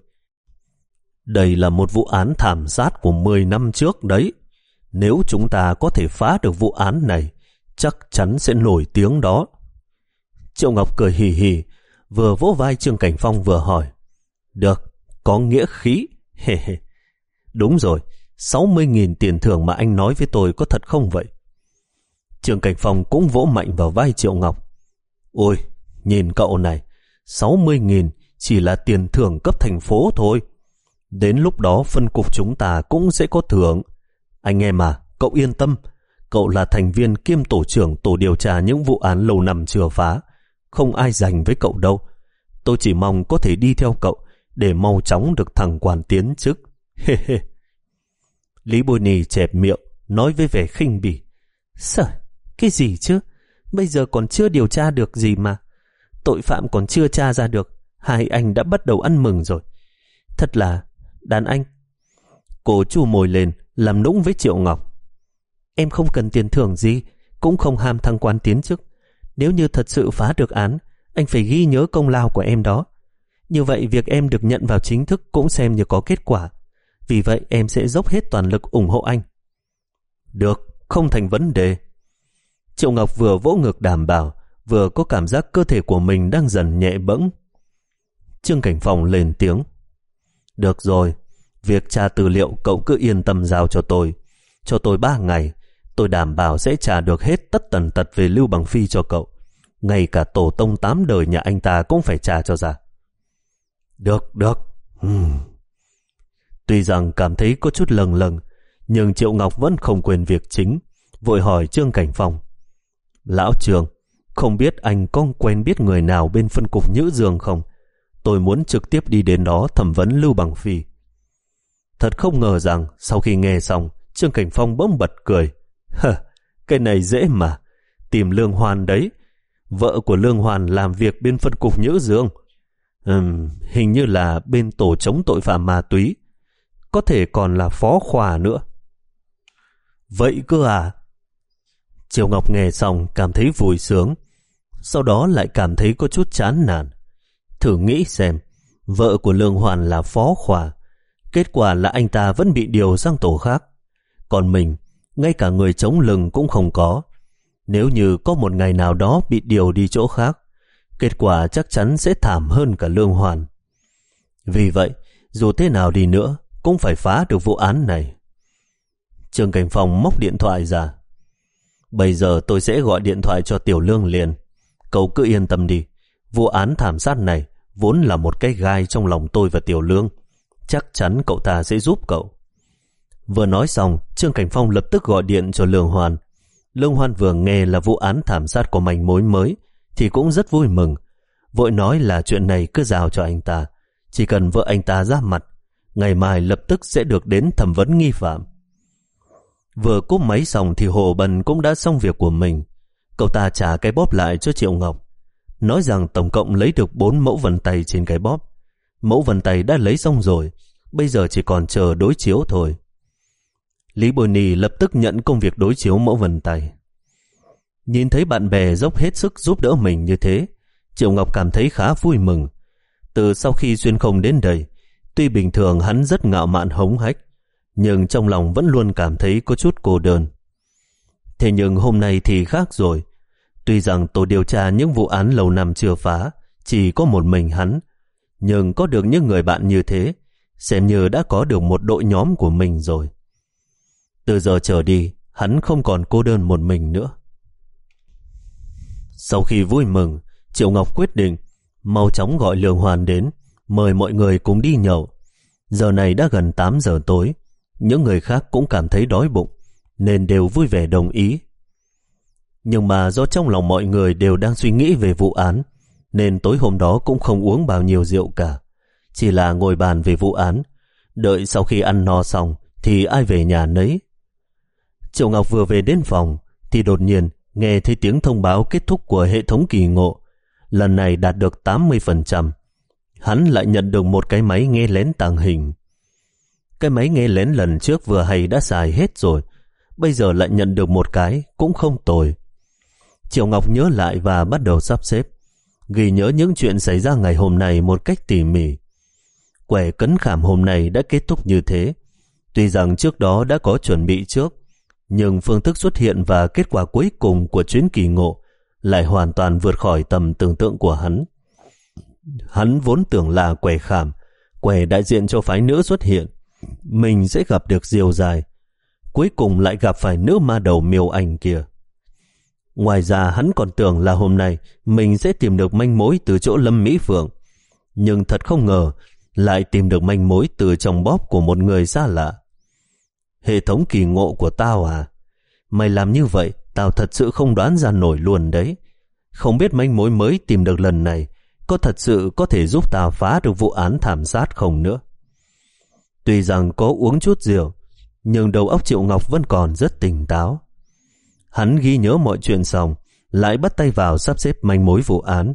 Đây là một vụ án thảm sát của mười năm trước đấy. Nếu chúng ta có thể phá được vụ án này, chắc chắn sẽ nổi tiếng đó. Triệu Ngọc cười hì hì, vừa vỗ vai Trương Cảnh Phong vừa hỏi. Được, có nghĩa khí. Hề hề. Đúng rồi, sáu mươi nghìn tiền thưởng mà anh nói với tôi có thật không vậy? Trương Cảnh Phong cũng vỗ mạnh vào vai Triệu Ngọc. Ôi, nhìn cậu này, sáu mươi nghìn chỉ là tiền thưởng cấp thành phố thôi. Đến lúc đó phân cục chúng ta cũng sẽ có thưởng. Anh em à, cậu yên tâm. Cậu là thành viên kiêm tổ trưởng tổ điều tra những vụ án lâu năm chưa phá. Không ai giành với cậu đâu. Tôi chỉ mong có thể đi theo cậu để mau chóng được thăng quan tiến chức. Hê hê. Lý Bôi Nì chẹp miệng, nói với vẻ khinh bỉ. Sợ, cái gì chứ? Bây giờ còn chưa điều tra được gì mà. Tội phạm còn chưa tra ra được, hai anh đã bắt đầu ăn mừng rồi. Thật là đàn anh. Cô chu môi lên, làm nũng với Triệu Ngọc. Em không cần tiền thưởng gì, cũng không ham thăng quan tiến chức. Nếu như thật sự phá được án, anh phải ghi nhớ công lao của em đó. Như vậy việc em được nhận vào chính thức cũng xem như có kết quả. Vì vậy em sẽ dốc hết toàn lực ủng hộ anh. Được, không thành vấn đề. Triệu Ngọc vừa vỗ ngực đảm bảo, vừa có cảm giác cơ thể của mình đang dần nhẹ bẫng. Trương Cảnh Phong lên tiếng. Được rồi, việc tra tư liệu cậu cứ yên tâm giao cho tôi. Cho tôi ba ngày, tôi đảm bảo sẽ trả được hết tất tần tật về Lưu Bằng Phi cho cậu. Ngay cả tổ tông tám đời nhà anh ta cũng phải trả cho ra. Được, được. Hmm. Tuy rằng cảm thấy có chút lâng lâng, nhưng Triệu Ngọc vẫn không quên việc chính, vội hỏi Trương Cảnh Phong. Lão Trương, không biết anh có quen biết người nào bên phân cục Nhữ Dương không? Tôi muốn trực tiếp đi đến đó thẩm vấn Lưu Bằng Phi. Thật không ngờ rằng sau khi nghe xong, Trương Cảnh Phong bỗng bật cười. Hờ, cái này dễ mà. Tìm Lương Hoan đấy. Vợ của Lương Hoan làm việc bên phân cục Nhữ Dương. Ừm, hình như là bên tổ chống tội phạm ma túy. Có thể còn là phó khoa nữa. Vậy cơ à? Triệu Ngọc nghe xong cảm thấy vui sướng, sau đó lại cảm thấy có chút chán nản. Thử nghĩ xem, vợ của Lương Hoàn là phó khoa, kết quả là anh ta vẫn bị điều sang tổ khác. Còn mình, ngay cả người chống lưng cũng không có. Nếu như có một ngày nào đó bị điều đi chỗ khác, kết quả chắc chắn sẽ thảm hơn cả Lương Hoàn. Vì vậy, dù thế nào đi nữa, cũng phải phá được vụ án này. Trương Cảnh Phong móc điện thoại ra. Bây giờ tôi sẽ gọi điện thoại cho Tiểu Lương liền. Cậu cứ yên tâm đi. Vụ án thảm sát này vốn là một cái gai trong lòng tôi và Tiểu Lương. Chắc chắn cậu ta sẽ giúp cậu. Vừa nói xong, Trương Cảnh Phong lập tức gọi điện cho Lương Hoan. Lương Hoan vừa nghe là vụ án thảm sát có manh mối mới thì cũng rất vui mừng, vội nói là chuyện này cứ giao cho anh ta. Chỉ cần vợ anh ta ra mặt, ngày mai lập tức sẽ được đến thẩm vấn nghi phạm. Vừa cúp máy xong thì Hồ Bân cũng đã xong việc của mình. Cậu ta trả cái bóp lại cho Triệu Ngọc, nói rằng tổng cộng lấy được bốn mẫu vân tay trên cái bóp. Mẫu vân tay đã lấy xong rồi, bây giờ chỉ còn chờ đối chiếu thôi. Lý Bôi Nì lập tức nhận công việc đối chiếu mẫu vân tay. Nhìn thấy bạn bè dốc hết sức giúp đỡ mình như thế, Triệu Ngọc cảm thấy khá vui mừng. Từ sau khi Xuyên Không đến đây, tuy bình thường hắn rất ngạo mạn hống hách, nhưng trong lòng vẫn luôn cảm thấy có chút cô đơn. Thế nhưng hôm nay thì khác rồi. Tuy rằng tổ điều tra những vụ án lâu năm chưa phá chỉ có một mình hắn, nhưng có được những người bạn như thế, xem như đã có được một đội nhóm của mình rồi. Từ giờ trở đi, hắn không còn cô đơn một mình nữa. Sau khi vui mừng, Triệu Ngọc quyết định mau chóng gọi Lương Hoàn đến, mời mọi người cùng đi nhậu. Giờ này đã gần tám giờ tối, những người khác cũng cảm thấy đói bụng, nên đều vui vẻ đồng ý. Nhưng mà do trong lòng mọi người đều đang suy nghĩ về vụ án, nên tối hôm đó cũng không uống bao nhiêu rượu cả, chỉ là ngồi bàn về vụ án, đợi sau khi ăn no xong thì ai về nhà nấy. Triệu Ngọc vừa về đến phòng thì đột nhiên nghe thấy tiếng thông báo kết thúc của hệ thống kỳ ngộ, lần này đạt được tám mươi phần trăm. hắn lại nhận được một cái máy nghe lén tàng hình. Cái máy nghe lén lần trước vừa hay đã xài hết rồi, bây giờ lại nhận được một cái cũng không tồi. Triệu Ngọc nhớ lại và bắt đầu sắp xếp, ghi nhớ những chuyện xảy ra ngày hôm nay một cách tỉ mỉ. Quẻ cấn khảm hôm nay đã kết thúc như thế. Tuy rằng trước đó đã có chuẩn bị trước, nhưng phương thức xuất hiện và kết quả cuối cùng của chuyến kỳ ngộ lại hoàn toàn vượt khỏi tầm tưởng tượng của hắn. Hắn vốn tưởng là quẻ khảm, quẻ đại diện cho phái nữ xuất hiện, mình sẽ gặp được Diều Dài, cuối cùng lại gặp phải nữ ma đầu Miêu Anh kia. Ngoài ra hắn còn tưởng là hôm nay mình sẽ tìm được manh mối từ chỗ Lâm Mỹ Phượng, nhưng thật không ngờ lại tìm được manh mối từ trong bóp của một người xa lạ. Hệ thống kỳ ngộ của tao à? Mày làm như vậy tao thật sự không đoán ra nổi luôn đấy. Không biết manh mối mới tìm được lần này có thật sự có thể giúp tao phá được vụ án thảm sát không nữa. Tuy rằng có uống chút rượu, nhưng đầu óc Triệu Ngọc vẫn còn rất tỉnh táo. Hắn ghi nhớ mọi chuyện xong, lại bắt tay vào sắp xếp manh mối vụ án.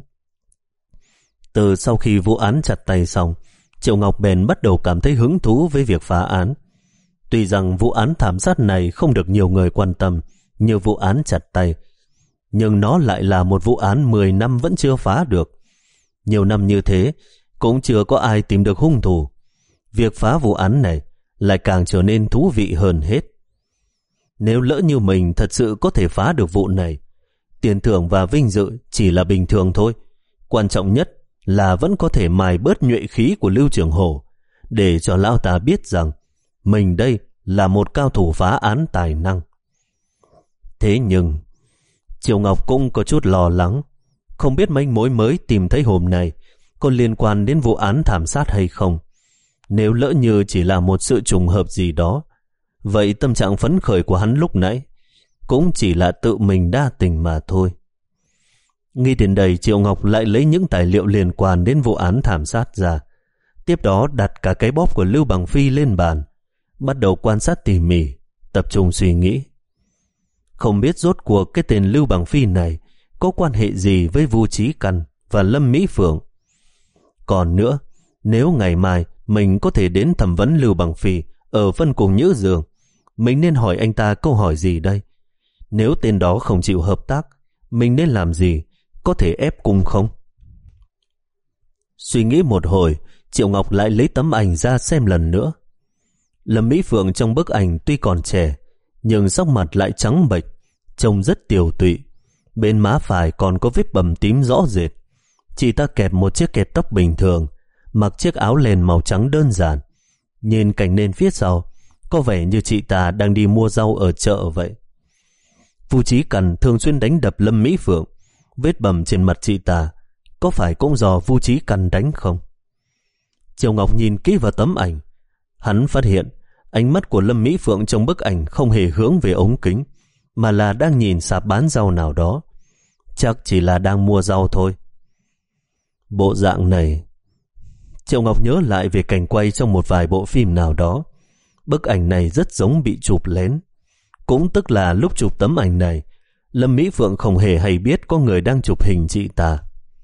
Từ sau khi vụ án chặt tay xong, Triệu Ngọc bèn bắt đầu cảm thấy hứng thú với việc phá án. Tuy rằng vụ án thảm sát này không được nhiều người quan tâm như vụ án chặt tay, nhưng nó lại là một vụ án mười năm vẫn chưa phá được. Nhiều năm như thế cũng chưa có ai tìm được hung thủ. Việc phá vụ án này lại càng trở nên thú vị hơn hết. Nếu lỡ như mình thật sự có thể phá được vụ này, tiền thưởng và vinh dự chỉ là bình thường thôi. Quan trọng nhất là vẫn có thể mài bớt nhuệ khí của Lưu Trường Hổ, để cho lão ta biết rằng mình đây là một cao thủ phá án tài năng. Thế nhưng Triệu Ngọc cũng có chút lo lắng, không biết manh mối mới tìm thấy hôm nay có liên quan đến vụ án thảm sát hay không. Nếu lỡ như chỉ là một sự trùng hợp gì đó, vậy tâm trạng phấn khởi của hắn lúc nãy cũng chỉ là tự mình đa tình mà thôi. Nghĩ đến đây, Triệu Ngọc lại lấy những tài liệu liên quan đến vụ án thảm sát ra, tiếp đó đặt cả cái bóp của Lưu Bằng Phi lên bàn, bắt đầu quan sát tỉ mỉ, tập trung suy nghĩ. Không biết rốt cuộc cái tên Lưu Bằng Phi này có quan hệ gì với Vu Chí Căn và Lâm Mỹ Phượng. Còn nữa, nếu ngày mai mình có thể đến thẩm vấn Lưu Bằng Phi ở phân cùng Nhữ Dương, mình nên hỏi anh ta câu hỏi gì đây? Nếu tên đó không chịu hợp tác, mình nên làm gì? Có thể ép cung không? Suy nghĩ một hồi, Triệu Ngọc lại lấy tấm ảnh ra xem lần nữa. Lâm Mỹ Phượng trong bức ảnh tuy còn trẻ, nhưng sắc mặt lại trắng bệch, trông rất tiều tụy. Bên má phải còn có vết bầm tím rõ rệt. Chị ta kẹp một chiếc kẹp tóc bình thường, mặc chiếc áo len màu trắng đơn giản. Nhìn cảnh nền phía sau, có vẻ như chị ta đang đi mua rau ở chợ vậy. Vu Chí Căn thường xuyên đánh đập Lâm Mỹ Phượng. Vết bầm trên mặt chị ta có phải cũng do Vu Chí Căn đánh không? Triệu Ngọc nhìn kỹ vào tấm ảnh, hắn phát hiện ánh mắt của Lâm Mỹ Phượng trong bức ảnh không hề hướng về ống kính, mà là đang nhìn sạp bán rau nào đó. Chắc chỉ là đang mua rau thôi. Bộ dạng này, Triệu Ngọc nhớ lại về cảnh quay trong một vài bộ phim nào đó. Bức ảnh này rất giống bị chụp lén. Cũng tức là lúc chụp tấm ảnh này, Lâm Mỹ Phượng không hề hay biết có người đang chụp hình chị ta.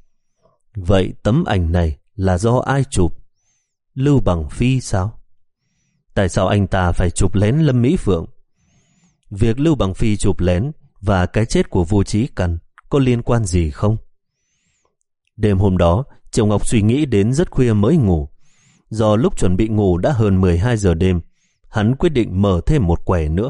Vậy tấm ảnh này là do ai chụp? Lưu Bằng Phi sao? Tại sao anh ta phải chụp lén Lâm Mỹ Phượng? Việc Lưu Bằng Phi chụp lén và cái chết của Vu Chí Căn có liên quan gì không? Đêm hôm đó, Triệu Ngọc suy nghĩ đến rất khuya mới ngủ. Do lúc chuẩn bị ngủ đã hơn mười hai giờ đêm, hắn quyết định mở thêm một quẻ nữa.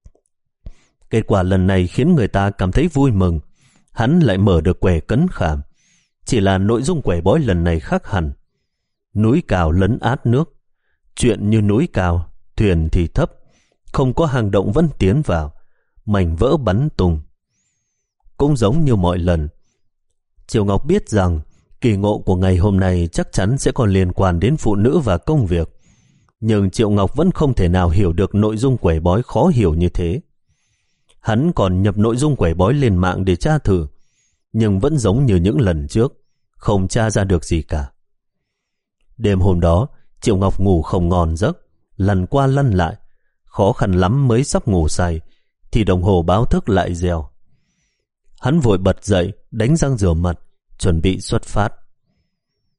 Kết quả lần này khiến người ta cảm thấy vui mừng. Hắn lại mở được quẻ cấn khảm. Chỉ là nội dung quẻ bói lần này khác hẳn. Núi cao lấn át nước. Chuyện như núi cao, thuyền thì thấp. Không có hang động vẫn tiến vào. Mảnh vỡ bắn tung. Cũng giống như mọi lần, Triệu Ngọc biết rằng kỳ ngộ của ngày hôm nay chắc chắn sẽ còn liên quan đến phụ nữ và công việc. Nhưng Triệu Ngọc vẫn không thể nào hiểu được nội dung quẻ bói khó hiểu như thế. Hắn còn nhập nội dung quẻ bói lên mạng để tra thử, nhưng vẫn giống như những lần trước, không tra ra được gì cả. Đêm hôm đó, Triệu Ngọc ngủ không ngon giấc, lăn qua lăn lại, khó khăn lắm mới sắp ngủ say, thì đồng hồ báo thức lại reo. Hắn vội bật dậy, đánh răng rửa mặt, chuẩn bị xuất phát.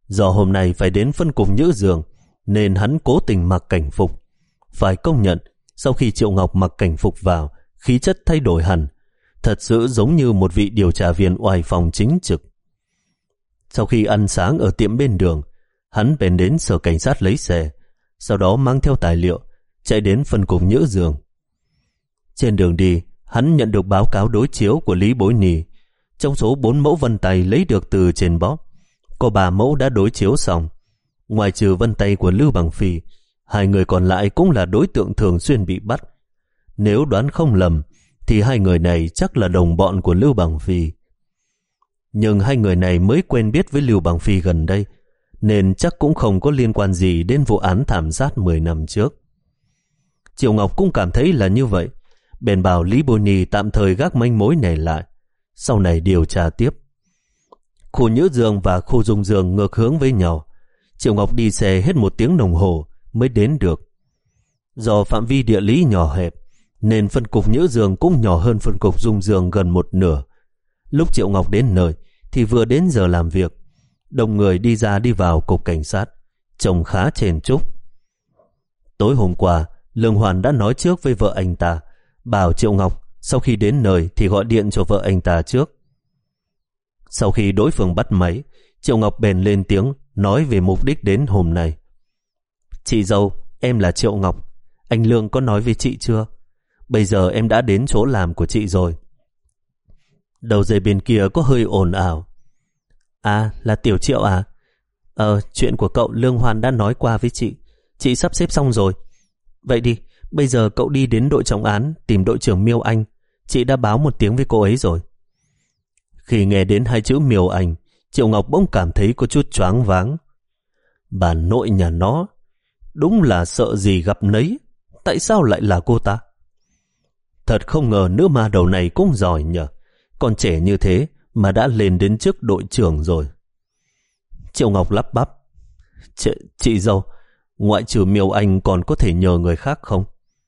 Do hôm nay phải đến phân cục Nhữ Dương nên hắn cố tình mặc cảnh phục. Phải công nhận, sau khi Triệu Ngọc mặc cảnh phục vào, khí chất thay đổi hẳn, thật sự giống như một vị điều tra viên oai phong chính trực. Sau khi ăn sáng ở tiệm bên đường, hắn bèn đến sở cảnh sát lấy xe, sau đó mang theo tài liệu chạy đến phân cục Nhữ Dương. Trên đường đi, hắn nhận được báo cáo đối chiếu của Lý Bối Nì. Trong số bốn mẫu vân tay lấy được từ trên bóp, có ba mẫu đã đối chiếu xong. Ngoài trừ vân tay của Lưu Bằng Phi, hai người còn lại cũng là đối tượng thường xuyên bị bắt. Nếu đoán không lầm thì hai người này chắc là đồng bọn của Lưu Bằng Phi. Nhưng hai người này mới quen biết với Lưu Bằng Phi gần đây, nên chắc cũng không có liên quan gì đến vụ án thảm sát mười năm trước. Triệu Ngọc cũng cảm thấy là như vậy, bèn bảo Lý Bồ Nì tạm thời gác manh mối này lại, sau này điều tra tiếp. Khu Nhữ Dương và khu Dung Dương ngược hướng với nhau. Triệu Ngọc đi xe hết một tiếng đồng hồ mới đến được. Do phạm vi địa lý nhỏ hẹp nên phân cục Nhữ Dương cũng nhỏ hơn phân cục Dung Dương gần một nửa. Lúc Triệu Ngọc đến nơi thì vừa đến giờ làm việc. Đông người đi ra đi vào cục cảnh sát, trông khá chèn chúc. Tối hôm qua, Lương Hoàn đã nói trước với vợ anh ta, bảo Triệu Ngọc sau khi đến nơi thì gọi điện cho vợ anh ta trước. Sau khi đối phương bắt máy, Triệu Ngọc bèn lên tiếng nói về mục đích đến hôm nay. Chị dâu, em là Triệu Ngọc. Anh Lương có nói với chị chưa? Bây giờ em đã đến chỗ làm của chị rồi. Đầu dây bên kia có hơi ồn ào. À, là Tiểu Triệu à? Ờ, chuyện của cậu Lương Hoàn đã nói qua với chị. Chị sắp xếp xong rồi. Vậy đi, bây giờ cậu đi đến đội trọng án tìm đội trưởng Miêu Anh. Chị đã báo một tiếng với cô ấy rồi. Khi nghe đến hai chữ Miêu Anh, Triệu Ngọc bỗng cảm thấy có chút choáng váng. Bà nội nhà nó, đúng là sợ gì gặp nấy. Tại sao lại là cô ta? Thật không ngờ nữ ma đầu này cũng giỏi nhờ. Còn trẻ như thế mà đã lên đến trước đội trưởng rồi. Triệu Ngọc lắp bắp. Ch chị dâu, ngoại trừ Miêu Anh còn có thể nhờ người khác không?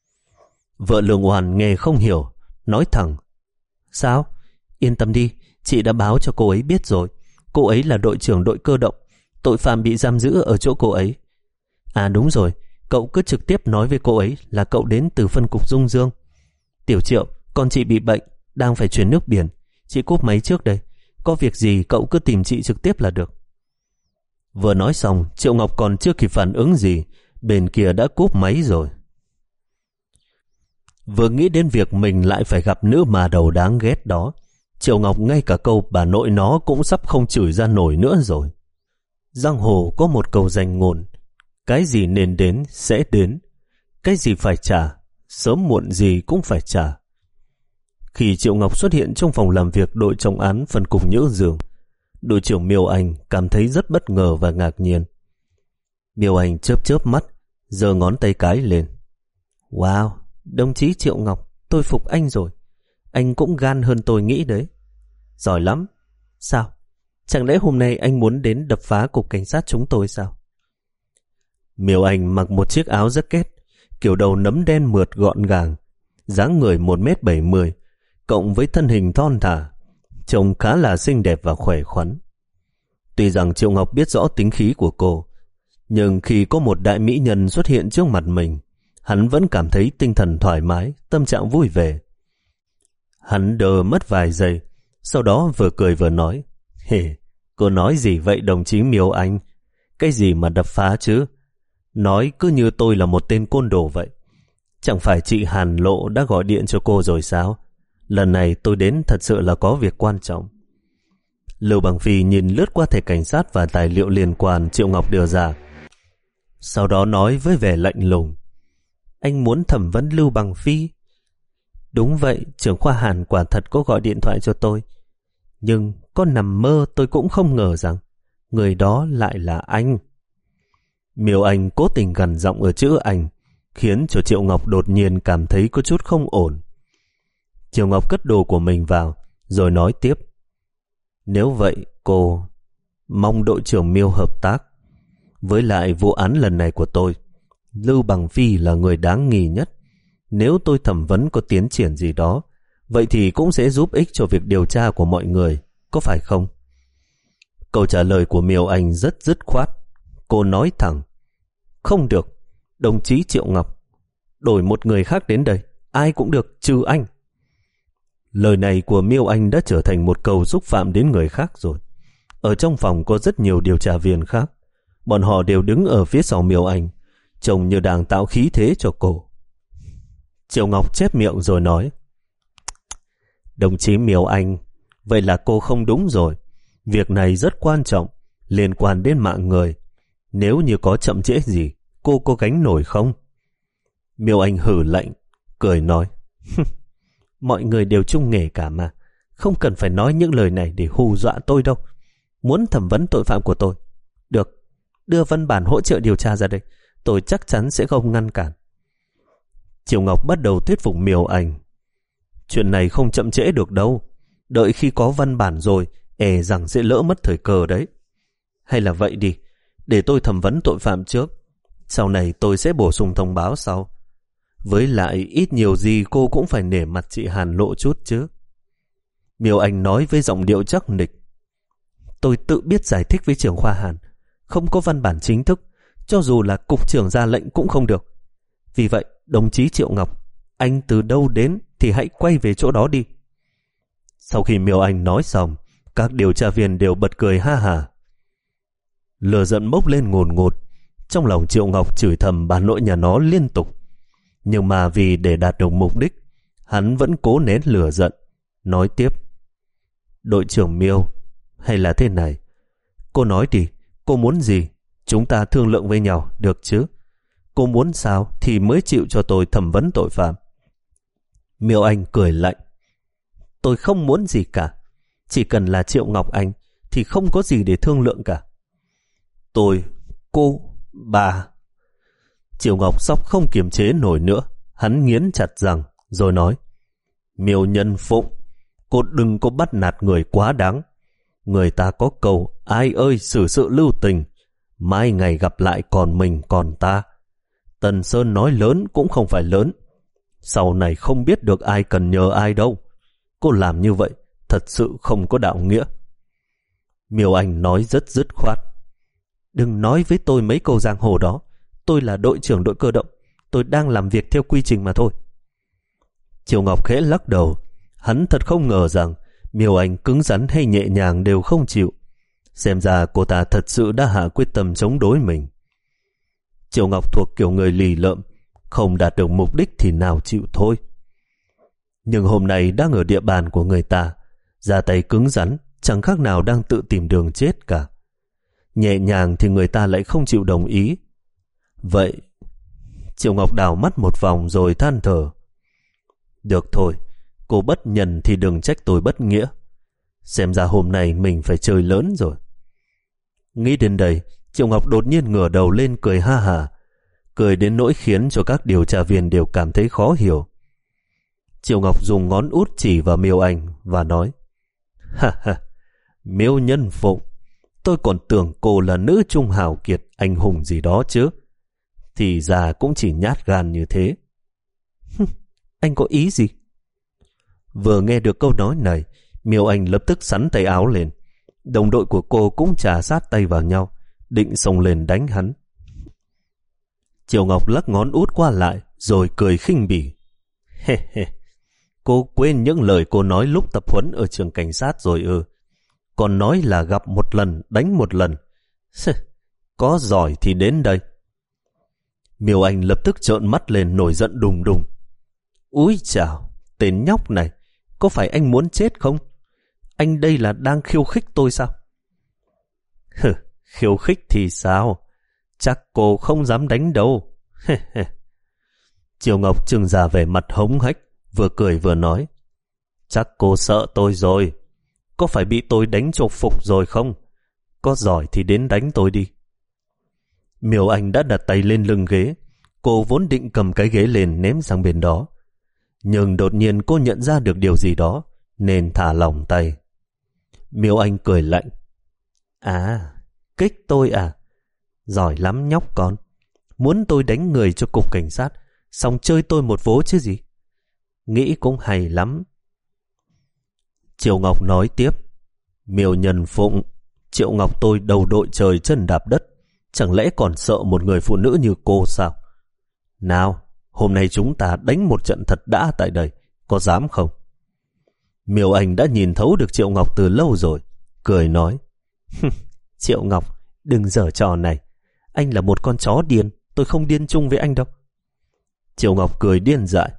Vợ Lương Hoàn nghe không hiểu, nói thẳng. Sao? Yên tâm đi, chị đã báo cho cô ấy biết rồi. Cô ấy là đội trưởng đội cơ động, tội phạm bị giam giữ ở chỗ cô ấy. À đúng rồi, cậu cứ trực tiếp nói với cô ấy là cậu đến từ phân cục Dung Dương. Tiểu Triệu, con chị bị bệnh, đang phải chuyển nước biển. Chị cúp máy trước đây. Có việc gì cậu cứ tìm chị trực tiếp là được. Vừa nói xong, Triệu Ngọc còn chưa kịp phản ứng gì, bên kia đã cúp máy rồi. Vừa nghĩ đến việc mình lại phải gặp nữ ma đầu đáng ghét đó, Triệu Ngọc ngay cả câu bà nội nó cũng sắp không chửi ra nổi nữa rồi. Giang hồ có một câu danh ngôn: cái gì nên đến sẽ đến, cái gì phải trả sớm muộn gì cũng phải trả. Khi Triệu Ngọc xuất hiện trong phòng làm việc đội trọng án phân cục Nhữ Dương, đội trưởng Miêu Anh cảm thấy rất bất ngờ và ngạc nhiên. Miêu Anh chớp chớp mắt, giơ ngón tay cái lên. Wow, đồng chí Triệu Ngọc, tôi phục anh rồi. Anh cũng gan hơn tôi nghĩ đấy. Giỏi lắm. Sao? Chẳng lẽ hôm nay anh muốn đến đập phá cục cảnh sát chúng tôi sao? Miêu Anh mặc một chiếc áo jacket, kiểu đầu nấm đen mượt gọn gàng, dáng người một mét bảy mươi, cộng với thân hình thon thả, trông khá là xinh đẹp và khỏe khoắn. Tuy rằng Triệu Ngọc biết rõ tính khí của cô, nhưng khi có một đại mỹ nhân xuất hiện trước mặt mình, hắn vẫn cảm thấy tinh thần thoải mái, tâm trạng vui vẻ. Hắn đờ mất vài giây, sau đó vừa cười vừa nói. Hề, cô nói gì vậy đồng chí Miêu Anh? Cái gì mà đập phá chứ? Nói cứ như tôi là một tên côn đồ vậy. Chẳng phải chị Hàn Lộ đã gọi điện cho cô rồi sao? Lần này tôi đến thật sự là có việc quan trọng. Lưu Bằng Phi nhìn lướt qua thẻ cảnh sát và tài liệu liên quan Triệu Ngọc đưa ra, sau đó nói với vẻ lạnh lùng. Anh muốn thẩm vấn Lưu Bằng Phi? Đúng vậy, trưởng khoa Hàn quả thật có gọi điện thoại cho tôi. Nhưng có nằm mơ tôi cũng không ngờ rằng người đó lại là anh. Miêu Anh cố tình gằn giọng ở chữ anh, khiến cho Triệu Ngọc đột nhiên cảm thấy có chút không ổn. Triệu Ngọc cất đồ của mình vào, rồi nói tiếp. Nếu vậy, cô mong đội trưởng Miêu hợp tác. Với lại vụ án lần này của tôi, Lưu Bằng Phi là người đáng nghi nhất. Nếu tôi thẩm vấn có tiến triển gì đó, vậy thì cũng sẽ giúp ích cho việc điều tra của mọi người, có phải không? Câu trả lời của Miêu Anh rất dứt khoát. Cô nói thẳng: Không được, đồng chí Triệu Ngọc. Đổi một người khác đến đây, ai cũng được trừ anh. Lời này của Miêu Anh đã trở thành một câu xúc phạm đến người khác rồi. Ở trong phòng có rất nhiều điều tra viên khác. Bọn họ đều đứng ở phía sau Miêu Anh, trông như đang tạo khí thế cho cô. Triệu Ngọc chép miệng rồi nói: Đồng chí Miêu Anh, vậy là cô không đúng rồi. Việc này rất quan trọng, liên quan đến mạng người. Nếu như có chậm trễ gì, cô có gánh nổi không? Miêu Anh hử lạnh, cười nói: Mọi người đều chung nghề cả mà, không cần phải nói những lời này để hù dọa tôi đâu. Muốn thẩm vấn tội phạm của tôi, được, đưa văn bản hỗ trợ điều tra ra đây, tôi chắc chắn sẽ không ngăn cản. Triệu Ngọc bắt đầu thuyết phục Miêu Anh: Chuyện này không chậm trễ được đâu, đợi khi có văn bản rồi e rằng sẽ lỡ mất thời cơ đấy. Hay là vậy đi, để tôi thẩm vấn tội phạm trước, sau này tôi sẽ bổ sung thông báo sau. Với lại ít nhiều gì cô cũng phải nể mặt chị Hàn Lộ chút chứ. Miêu Anh nói với giọng điệu chắc nịch: Tôi tự biết giải thích với trưởng khoa Hàn, không có văn bản chính thức, cho dù là cục trưởng ra lệnh cũng không được. Vì vậy, đồng chí Triệu Ngọc, anh từ đâu đến thì hãy quay về chỗ đó đi. Sau khi Miêu Anh nói xong, các điều tra viên đều bật cười ha hả. Lửa giận bốc lên ngùn ngụt, trong lòng Triệu Ngọc chửi thầm bà nội nhà nó liên tục. Nhưng mà vì để đạt được mục đích, hắn vẫn cố nén lửa giận, nói tiếp: Đội trưởng Miêu, hay là thế này, cô nói đi, cô muốn gì? Chúng ta thương lượng với nhau, được chứ? Cô muốn sao thì mới chịu cho tôi thẩm vấn tội phạm. Miêu Anh cười lạnh: Tôi không muốn gì cả, chỉ cần là Triệu Ngọc Anh thì không có gì để thương lượng cả. Tôi, cô, bà. Triệu Ngọc sắp không kiềm chế nổi nữa, hắn nghiến chặt răng rồi nói: Miêu Nhân Phụng, cô đừng có bắt nạt người quá đáng. Người ta có câu ai ơi xử sự lưu tình, mai ngày gặp lại còn mình còn ta. Tần Sơn nói lớn cũng không phải lớn, sau này không biết được ai cần nhờ ai đâu. Cô làm như vậy thật sự không có đạo nghĩa. Miêu Anh nói rất dứt khoát: Đừng nói với tôi mấy câu giang hồ đó. Tôi là đội trưởng đội cơ động, tôi đang làm việc theo quy trình mà thôi. Triệu Ngọc khẽ lắc đầu. Hắn thật không ngờ rằng Miêu Anh cứng rắn hay nhẹ nhàng đều không chịu. Xem ra cô ta thật sự đã hạ quyết tâm chống đối mình. Triệu Ngọc thuộc kiểu người lì lợm, không đạt được mục đích thì nào chịu thôi. Nhưng hôm nay đang ở địa bàn của người ta, ra tay cứng rắn chẳng khác nào đang tự tìm đường chết cả. Nhẹ nhàng thì người ta lại không chịu đồng ý. Vậy Triệu Ngọc đảo mắt một vòng rồi than thở: Được thôi, cô bất nhân thì đừng trách tôi bất nghĩa. Xem ra hôm nay mình phải chơi lớn rồi. Nghĩ đến đây, Triệu Ngọc đột nhiên ngửa đầu lên cười ha hả, cười đến nỗi khiến cho các điều tra viên đều cảm thấy khó hiểu. Triệu Ngọc dùng ngón út chỉ vào Miêu Anh và nói: Ha ha, Miêu Nhân Phụng, tôi còn tưởng cô là nữ trung hào kiệt anh hùng gì đó chứ. Thì ra cũng chỉ nhát gan như thế. Anh có ý gì? Vừa nghe được câu nói này, Miêu Anh lập tức xắn tay áo lên. Đồng đội của cô cũng chà sát tay vào nhau, định xông lên đánh hắn. Triệu Ngọc lắc ngón út qua lại rồi cười khinh bỉ: He he, cô quên những lời cô nói lúc tập huấn ở trường cảnh sát rồi ư? Còn nói là gặp một lần đánh một lần. Có giỏi thì đến đây. Miêu Anh lập tức trợn mắt lên nổi giận đùng đùng: Úi chào, tên nhóc này, có phải anh muốn chết không? Anh đây là đang khiêu khích tôi sao? Hừ, khiêu khích thì sao? Chắc cô không dám đánh đâu. Triệu Ngọc trừng ra vẻ mặt hống hách, vừa cười vừa nói: Chắc cô sợ tôi rồi. Có phải bị tôi đánh cho phục rồi không? Có giỏi thì đến đánh tôi đi. Miêu Anh đã đặt tay lên lưng ghế. Cô vốn định cầm cái ghế lên ném sang bên đó, nhưng đột nhiên cô nhận ra được điều gì đó nên thả lỏng tay. Miêu Anh cười lạnh: À, kích tôi à? Giỏi lắm nhóc con. Muốn tôi đánh người cho cục cảnh sát, xong chơi tôi một vố chứ gì? Nghĩ cũng hay lắm. Triệu Ngọc nói tiếp: Miêu Nhân Phụng, Triệu Ngọc tôi đầu đội trời chân đạp đất, chẳng lẽ còn sợ một người phụ nữ như cô sao? Nào, hôm nay chúng ta đánh một trận thật đã tại đây, có dám không? Miêu Anh đã nhìn thấu được Triệu Ngọc từ lâu rồi, cười nói: Triệu Ngọc, đừng giở trò này, anh là một con chó điên, tôi không điên chung với anh đâu. Triệu Ngọc cười điên dại: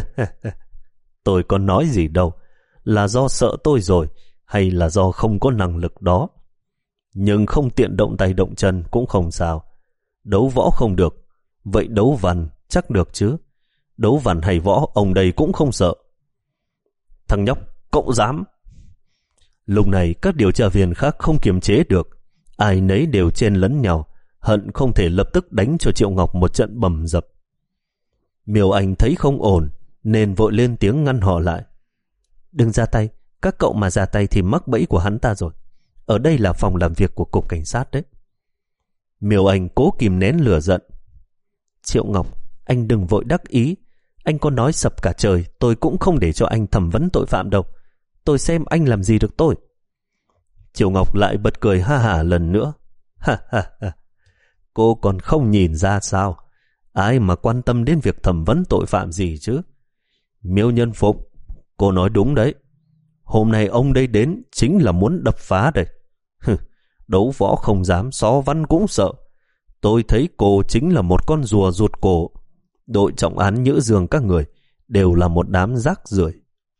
Tôi có nói gì đâu, là do sợ tôi rồi, hay là do không có năng lực đó. Nhưng không tiện động tay động chân cũng không sao. Đấu võ không được, vậy đấu văn chắc được chứ. Đấu văn hay võ ông đây cũng không sợ. Thằng nhóc, cậu dám! Lúc này các điều tra viên khác không kiềm chế được, ai nấy đều chen lấn nhau, hận không thể lập tức đánh cho Triệu Ngọc một trận bầm dập. Miêu Anh thấy không ổn nên vội lên tiếng ngăn họ lại: Đừng ra tay, các cậu mà ra tay thì mắc bẫy của hắn ta rồi. Ở đây là phòng làm việc của cục cảnh sát đấy. Miêu Anh cố kìm nén lửa giận: Triệu Ngọc, anh đừng vội đắc ý. Anh có nói sập cả trời, tôi cũng không để cho anh thẩm vấn tội phạm đâu. Tôi xem anh làm gì được tôi. Triệu Ngọc lại bật cười ha hả lần nữa: Ha ha ha, cô còn không nhìn ra sao? Ai mà quan tâm đến việc thẩm vấn tội phạm gì chứ? Miêu Nhân Phục, cô nói đúng đấy. Hôm nay ông đây đến chính là muốn đập phá đây. Đấu võ không dám, xó văn cũng sợ. Tôi thấy cô chính là một con rùa ruột cổ. Đội trọng án Nhữ Dương các người đều là một đám rác rưởi.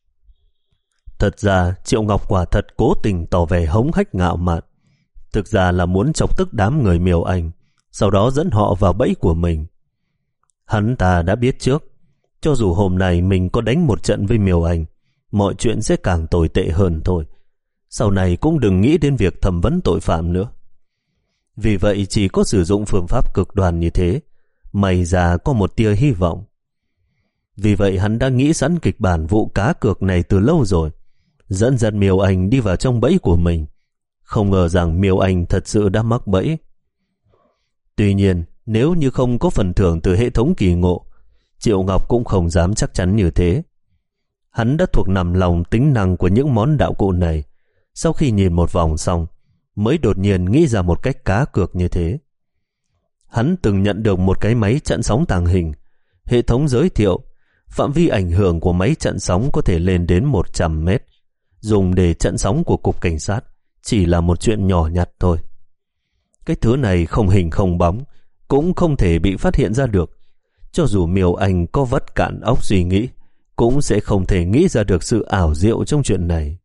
Thật ra Triệu Ngọc quả thật cố tình tỏ vẻ hống hách ngạo mạn, thực ra là muốn chọc tức đám người Miêu Anh, sau đó dẫn họ vào bẫy của mình. Hắn ta đã biết trước, cho dù hôm nay mình có đánh một trận với Miêu Anh, mọi chuyện sẽ càng tồi tệ hơn thôi. Sau này cũng đừng nghĩ đến việc thẩm vấn tội phạm nữa. Vì vậy chỉ có sử dụng phương pháp cực đoan như thế, may ra có một tia hy vọng. Vì vậy hắn đã nghĩ sẵn kịch bản vụ cá cược này từ lâu rồi, dẫn dắt Miêu Anh đi vào trong bẫy của mình. Không ngờ rằng Miêu Anh thật sự đã mắc bẫy. Tuy nhiên, nếu như không có phần thưởng từ hệ thống kỳ ngộ, Triệu Ngọc cũng không dám chắc chắn như thế. Hắn đã thuộc nằm lòng tính năng của những món đạo cụ này. Sau khi nhìn một vòng xong, mới đột nhiên nghĩ ra một cách cá cược như thế. Hắn từng nhận được một cái máy chặn sóng tàng hình. Hệ thống giới thiệu, phạm vi ảnh hưởng của máy chặn sóng có thể lên đến một trăm mét. Dùng để chặn sóng của cục cảnh sát chỉ là một chuyện nhỏ nhặt thôi. Cái thứ này không hình không bóng, cũng không thể bị phát hiện ra được. Cho dù Miêu Anh có vắt cạn óc suy nghĩ, cũng sẽ không thể nghĩ ra được sự ảo diệu trong chuyện này.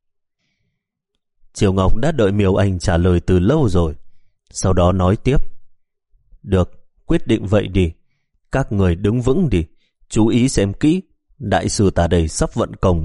Triệu Ngọc đã đợi Miêu Anh trả lời từ lâu rồi, sau đó nói tiếp: Được, quyết định vậy đi. Các người đứng vững đi, chú ý xem kỹ, đại sư ta đây sắp vận công.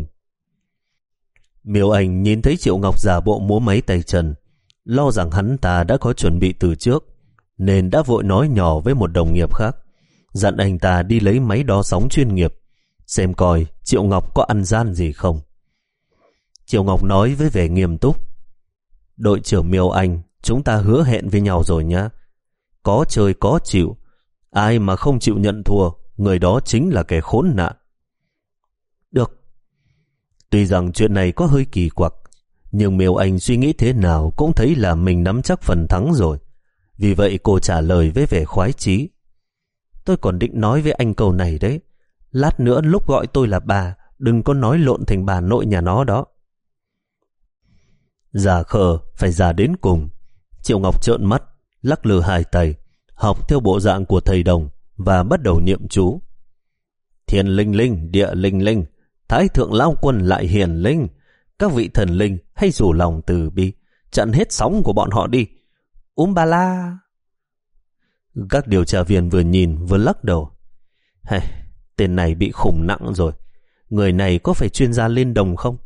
Miêu Anh nhìn thấy Triệu Ngọc giả bộ múa máy tay chân, lo rằng hắn ta đã có chuẩn bị từ trước, nên đã vội nói nhỏ với một đồng nghiệp khác, dặn anh ta đi lấy máy đo sóng chuyên nghiệp, xem coi Triệu Ngọc có ăn gian gì không. Triệu Ngọc nói với vẻ nghiêm túc: Đội trưởng Miêu Anh, chúng ta hứa hẹn với nhau rồi nhá. Có chơi có chịu, ai mà không chịu nhận thua, người đó chính là kẻ khốn nạn. Được. Tuy rằng chuyện này có hơi kỳ quặc, nhưng Miêu Anh suy nghĩ thế nào cũng thấy là mình nắm chắc phần thắng rồi. Vì vậy cô trả lời với vẻ khoái chí: Tôi còn định nói với anh câu này đấy. Lát nữa lúc gọi tôi là bà, đừng có nói lộn thành bà nội nhà nó đó. Già khờ phải già đến cùng. Triệu Ngọc trợn mắt, lắc lư hai tay, học theo bộ dạng của thầy đồng và bắt đầu niệm chú: Thiên linh linh, địa linh linh, Thái thượng lao quân lại hiền linh. Các vị thần linh hãy rủ lòng từ bi, chặn hết sóng của bọn họ đi. Úm ba la. Các điều tra viên vừa nhìn vừa lắc đầu: Hey, tên này bị khủng nặng rồi. Người này có phải chuyên gia lên đồng không?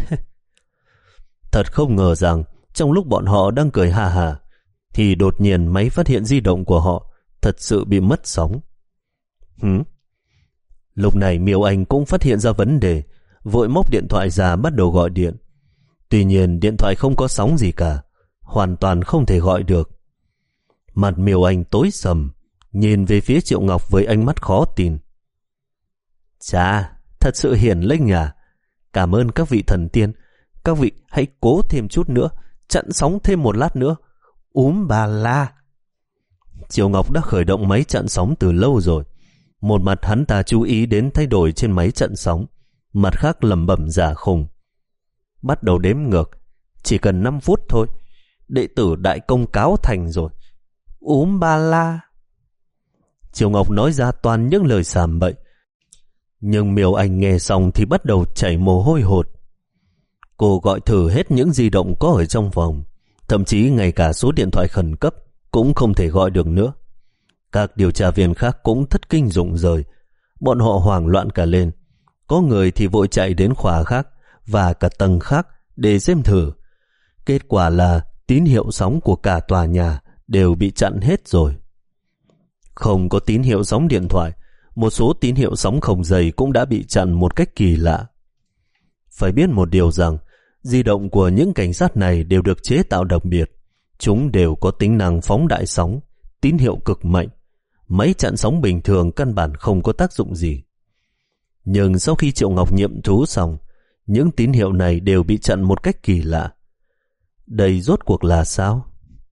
Thật không ngờ rằng trong lúc bọn họ đang cười hà hà, thì đột nhiên máy phát hiện di động của họ thật sự bị mất sóng. Hửm? Lúc này Miêu Anh cũng phát hiện ra vấn đề, vội móc điện thoại ra bắt đầu gọi điện. Tuy nhiên điện thoại không có sóng gì cả, hoàn toàn không thể gọi được. Mặt Miêu Anh tối sầm, nhìn về phía Triệu Ngọc với ánh mắt khó tin. Chà, thật sự hiển linh à? Cảm ơn các vị thần tiên. Các vị hãy cố thêm chút nữa, chặn sóng thêm một lát nữa. Úm bà la. Triệu Ngọc đã khởi động máy chặn sóng từ lâu rồi. Một mặt hắn ta chú ý đến thay đổi trên máy chặn sóng, mặt khác lẩm bẩm giả khùng. Bắt đầu đếm ngược. Chỉ cần năm phút thôi, đệ tử đại công cáo thành rồi. Úm ba la. Triệu Ngọc nói ra toàn những lời sàm bậy. Nhưng Miêu Anh nghe xong thì bắt đầu chảy mồ hôi hột. Cô gọi thử hết những di động có ở trong phòng, thậm chí ngay cả số điện thoại khẩn cấp cũng không thể gọi được nữa. Các điều tra viên khác cũng thất kinh rụng rời. Bọn họ hoảng loạn cả lên. Có người thì vội chạy đến khóa khác và cả tầng khác để xem thử. Kết quả là tín hiệu sóng của cả tòa nhà đều bị chặn hết rồi. Không có tín hiệu sóng điện thoại, một số tín hiệu sóng không dây cũng đã bị chặn một cách kỳ lạ. Phải biết một điều rằng, di động của những cảnh sát này đều được chế tạo đặc biệt. Chúng đều có tính năng phóng đại sóng, tín hiệu cực mạnh. Máy chặn sóng bình thường căn bản không có tác dụng gì. Nhưng sau khi Triệu Ngọc nghiệm thú xong, những tín hiệu này đều bị chặn một cách kỳ lạ. Đây rốt cuộc là sao?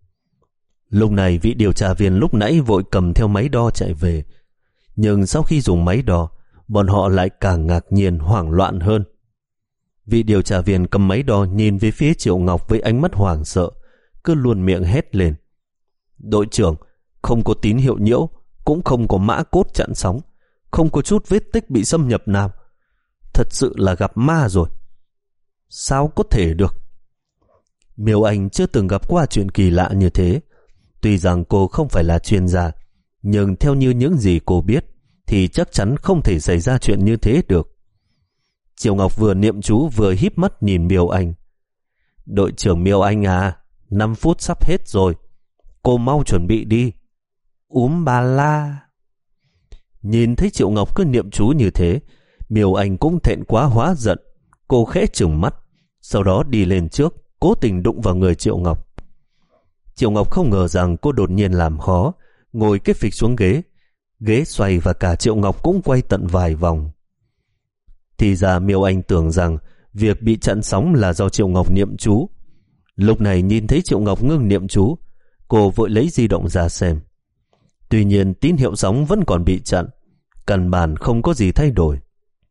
Lúc này vị điều tra viên lúc nãy vội cầm theo máy đo chạy về. Nhưng sau khi dùng máy đo, bọn họ lại càng ngạc nhiên hoảng loạn hơn. Vị điều tra viên cầm máy đo nhìn về phía Triệu Ngọc với ánh mắt hoảng sợ, cứ luôn miệng hét lên. Đội trưởng, không có tín hiệu nhiễu, cũng không có mã cốt chặn sóng, không có chút vết tích bị xâm nhập nào. Thật sự là gặp ma rồi. Sao có thể được? Miêu Anh chưa từng gặp qua chuyện kỳ lạ như thế. Tuy rằng cô không phải là chuyên gia, nhưng theo như những gì cô biết thì chắc chắn không thể xảy ra chuyện như thế được. Triệu Ngọc vừa niệm chú vừa híp mắt nhìn Miêu Anh. Đội trưởng Miêu Anh à, năm phút sắp hết rồi, cô mau chuẩn bị đi. Úm bà la. Nhìn thấy Triệu Ngọc cứ niệm chú như thế, Miêu Anh cũng thẹn quá hóa giận. Cô khẽ trừng mắt, sau đó đi lên trước, cố tình đụng vào người Triệu Ngọc. Triệu Ngọc không ngờ rằng cô đột nhiên làm khó, ngồi cái phịch xuống ghế. Ghế xoay và cả Triệu Ngọc cũng quay tận vài vòng. Thì ra Miêu Anh tưởng rằng việc bị chặn sóng là do Triệu Ngọc niệm chú. Lúc này nhìn thấy Triệu Ngọc ngưng niệm chú, cô vội lấy di động ra xem. Tuy nhiên tín hiệu sóng vẫn còn bị chặn, căn bản không có gì thay đổi.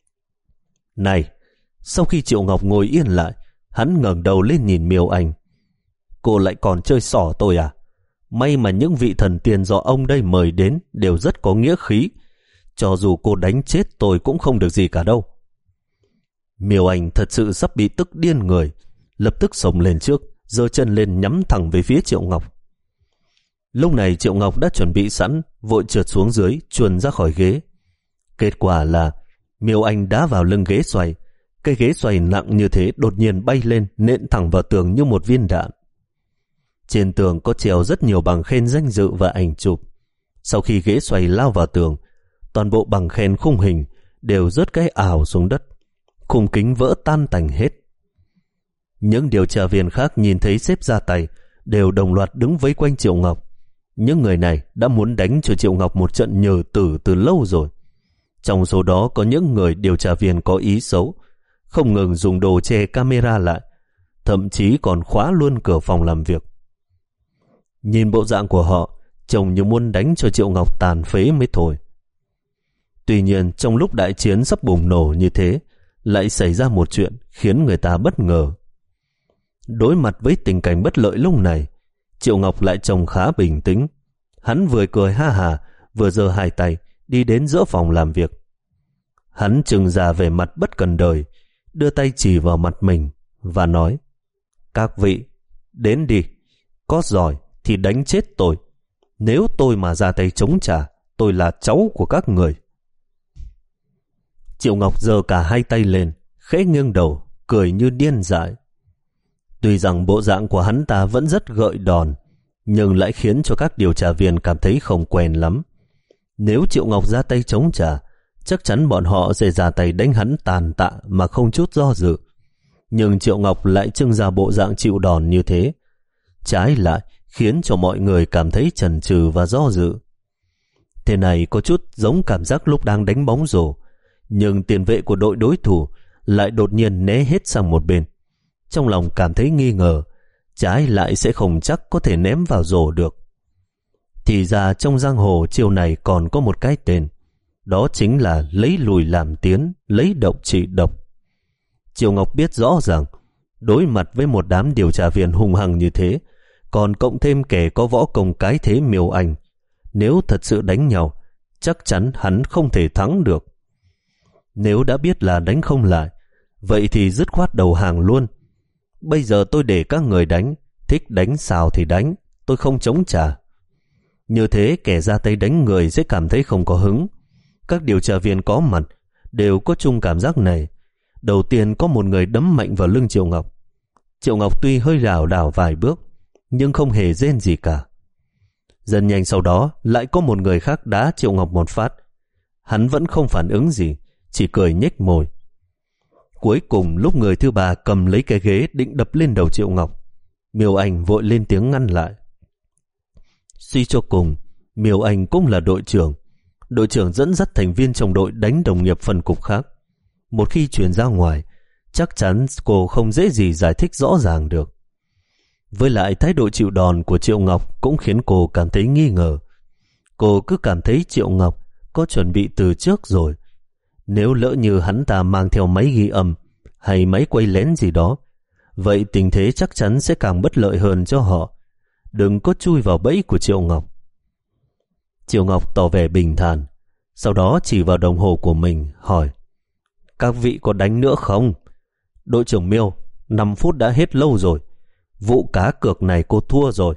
Này, sau khi Triệu Ngọc ngồi yên lại, hắn ngẩng đầu lên nhìn Miêu Anh. Cô lại còn chơi xỏ tôi à? May mà những vị thần tiên do ông đây mời đến đều rất có nghĩa khí. Cho dù cô đánh chết tôi cũng không được gì cả đâu. Miêu Anh thật sự sắp bị tức điên người, lập tức xông lên trước, giơ chân lên nhắm thẳng về phía Triệu Ngọc. Lúc này Triệu Ngọc đã chuẩn bị sẵn, vội trượt xuống dưới, chuồn ra khỏi ghế. Kết quả là Miêu Anh đá vào lưng ghế xoay. Cái ghế xoay nặng như thế đột nhiên bay lên, nện thẳng vào tường như một viên đạn. Trên tường có treo rất nhiều bằng khen danh dự và ảnh chụp. Sau khi ghế xoay lao vào tường, toàn bộ bằng khen khung hình đều rớt cái ào xuống đất. Khung kính vỡ tan tành hết. Những điều tra viên khác nhìn thấy sếp ra tay đều đồng loạt đứng vây quanh Triệu Ngọc. Những người này đã muốn đánh cho Triệu Ngọc một trận nhừ tử từ lâu rồi. Trong số đó có những người điều tra viên có ý xấu, không ngừng dùng đồ che camera lại, thậm chí còn khóa luôn cửa phòng làm việc. Nhìn bộ dạng của họ, trông như muốn đánh cho Triệu Ngọc tàn phế mới thôi. Tuy nhiên trong lúc đại chiến sắp bùng nổ như thế, lại xảy ra một chuyện khiến người ta bất ngờ. Đối mặt với tình cảnh bất lợi lúc này, Triệu Ngọc lại trông khá bình tĩnh. Hắn vừa cười ha hà, vừa giơ hai tay đi đến giữa phòng làm việc. Hắn trừng ra vẻ mặt bất cần đời, đưa tay chỉ vào mặt mình và nói: Các vị, đến đi, có giỏi thì đánh chết tôi. Nếu tôi mà ra tay chống trả, tôi là cháu của các người. Triệu Ngọc giơ cả hai tay lên, khẽ nghiêng đầu, cười như điên dại. Tuy rằng bộ dạng của hắn ta vẫn rất gợi đòn, nhưng lại khiến cho các điều tra viên cảm thấy không quen lắm. Nếu Triệu Ngọc ra tay chống trả, chắc chắn bọn họ sẽ ra tay đánh hắn tàn tạ mà không chút do dự. Nhưng Triệu Ngọc lại trưng ra bộ dạng chịu đòn như thế, trái lại khiến cho mọi người cảm thấy chần chừ và do dự. Thế này có chút giống cảm giác lúc đang đánh bóng rổ, nhưng tiền vệ của đội đối thủ lại đột nhiên né hết sang một bên. Trong lòng cảm thấy nghi ngờ, trái lại sẽ không chắc có thể ném vào rổ được. Thì ra trong giang hồ chiêu này còn có một cái tên, đó chính là lấy lùi làm tiến, lấy độc trị độc. Triệu Ngọc biết rõ rằng đối mặt với một đám điều tra viên hung hăng như thế, còn cộng thêm kẻ có võ công cái thế Miêu Anh, nếu thật sự đánh nhau, chắc chắn hắn không thể thắng được. Nếu đã biết là đánh không lại, vậy thì dứt khoát đầu hàng luôn. Bây giờ tôi để các người đánh, thích đánh sao thì đánh, tôi không chống trả. Như thế kẻ ra tay đánh người sẽ cảm thấy không có hứng. Các điều tra viên có mặt đều có chung cảm giác này. Đầu tiên có một người đấm mạnh vào lưng Triệu Ngọc. Triệu Ngọc tuy hơi lảo đảo vài bước, nhưng không hề rên gì cả. Dần nhanh sau đó lại có một người khác đá Triệu Ngọc một phát. Hắn vẫn không phản ứng gì, chỉ cười nhếch môi. Cuối cùng lúc người thứ ba cầm lấy cái ghế định đập lên đầu Triệu Ngọc, Miêu Anh vội lên tiếng ngăn lại. Suy cho cùng, Miêu Anh cũng là đội trưởng. Đội trưởng dẫn dắt thành viên trong đội đánh đồng nghiệp phân cục khác. Một khi truyền ra ngoài, chắc chắn cô không dễ gì giải thích rõ ràng được. Với lại thái độ chịu đòn của Triệu Ngọc cũng khiến cô cảm thấy nghi ngờ. Cô cứ cảm thấy Triệu Ngọc có chuẩn bị từ trước rồi. Nếu lỡ như hắn ta mang theo máy ghi âm hay máy quay lén gì đó, vậy tình thế chắc chắn sẽ càng bất lợi hơn cho họ. Đừng có chui vào bẫy của Triệu Ngọc. Triệu Ngọc tỏ vẻ bình thản, sau đó chỉ vào đồng hồ của mình hỏi: Các vị có đánh nữa không? Đội trưởng Miêu, năm phút đã hết lâu rồi. Vụ cá cược này cô thua rồi.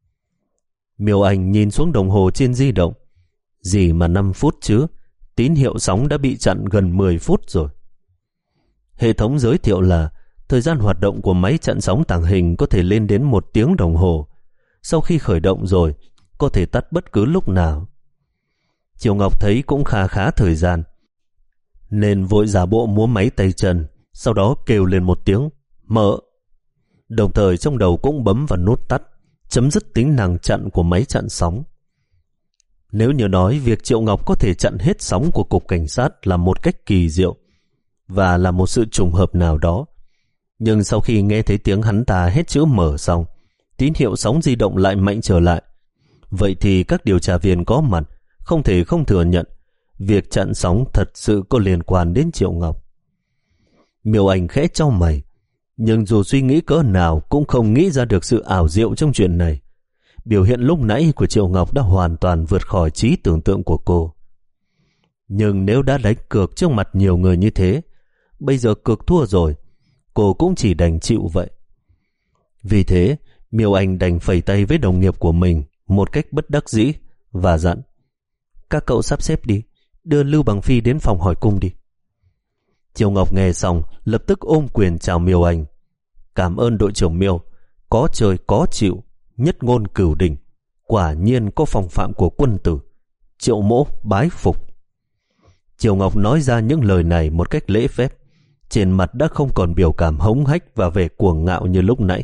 Miêu Anh nhìn xuống đồng hồ trên di động. Gì mà năm phút chứ? Tín hiệu sóng đã bị chặn gần mười phút rồi. Hệ thống giới thiệu là thời gian hoạt động của máy chặn sóng tàng hình có thể lên đến một tiếng đồng hồ. Sau khi khởi động rồi, có thể tắt bất cứ lúc nào. Triệu Ngọc thấy cũng khá khá thời gian, nên vội giả bộ múa máy tay chân, sau đó kêu lên một tiếng mở. Đồng thời trong đầu cũng bấm vào nút tắt, chấm dứt tính năng chặn của máy chặn sóng. Nếu như nói việc Triệu Ngọc có thể chặn hết sóng của cục cảnh sát là một cách kỳ diệu và là một sự trùng hợp nào đó, nhưng sau khi nghe thấy tiếng hắn ta hết chữ mở xong, tín hiệu sóng di động lại mạnh trở lại. Vậy thì các điều tra viên có mặt không thể không thừa nhận việc chặn sóng thật sự có liên quan đến Triệu Ngọc. Miêu Anh khẽ chau mày, nhưng dù suy nghĩ cỡ nào cũng không nghĩ ra được sự ảo diệu trong chuyện này. Biểu hiện lúc nãy của Triệu Ngọc đã hoàn toàn vượt khỏi trí tưởng tượng của cô. Nhưng nếu đã đánh cược trước mặt nhiều người như thế, bây giờ cược thua rồi, cô cũng chỉ đành chịu vậy. Vì thế, Miêu Anh đành phẩy tay với đồng nghiệp của mình một cách bất đắc dĩ và dặn: Các cậu sắp xếp đi, đưa Lưu Bằng Phi đến phòng hỏi cung đi. Triệu Ngọc nghe xong lập tức ôm quyền chào Miêu Anh. Cảm ơn đội trưởng Miêu, có trời có chịu, nhất ngôn cửu đỉnh, quả nhiên có phong phạm của quân tử. Triệu mỗ bái phục. Triệu Ngọc nói ra những lời này một cách lễ phép, trên mặt đã không còn biểu cảm hống hách và vẻ cuồng ngạo như lúc nãy.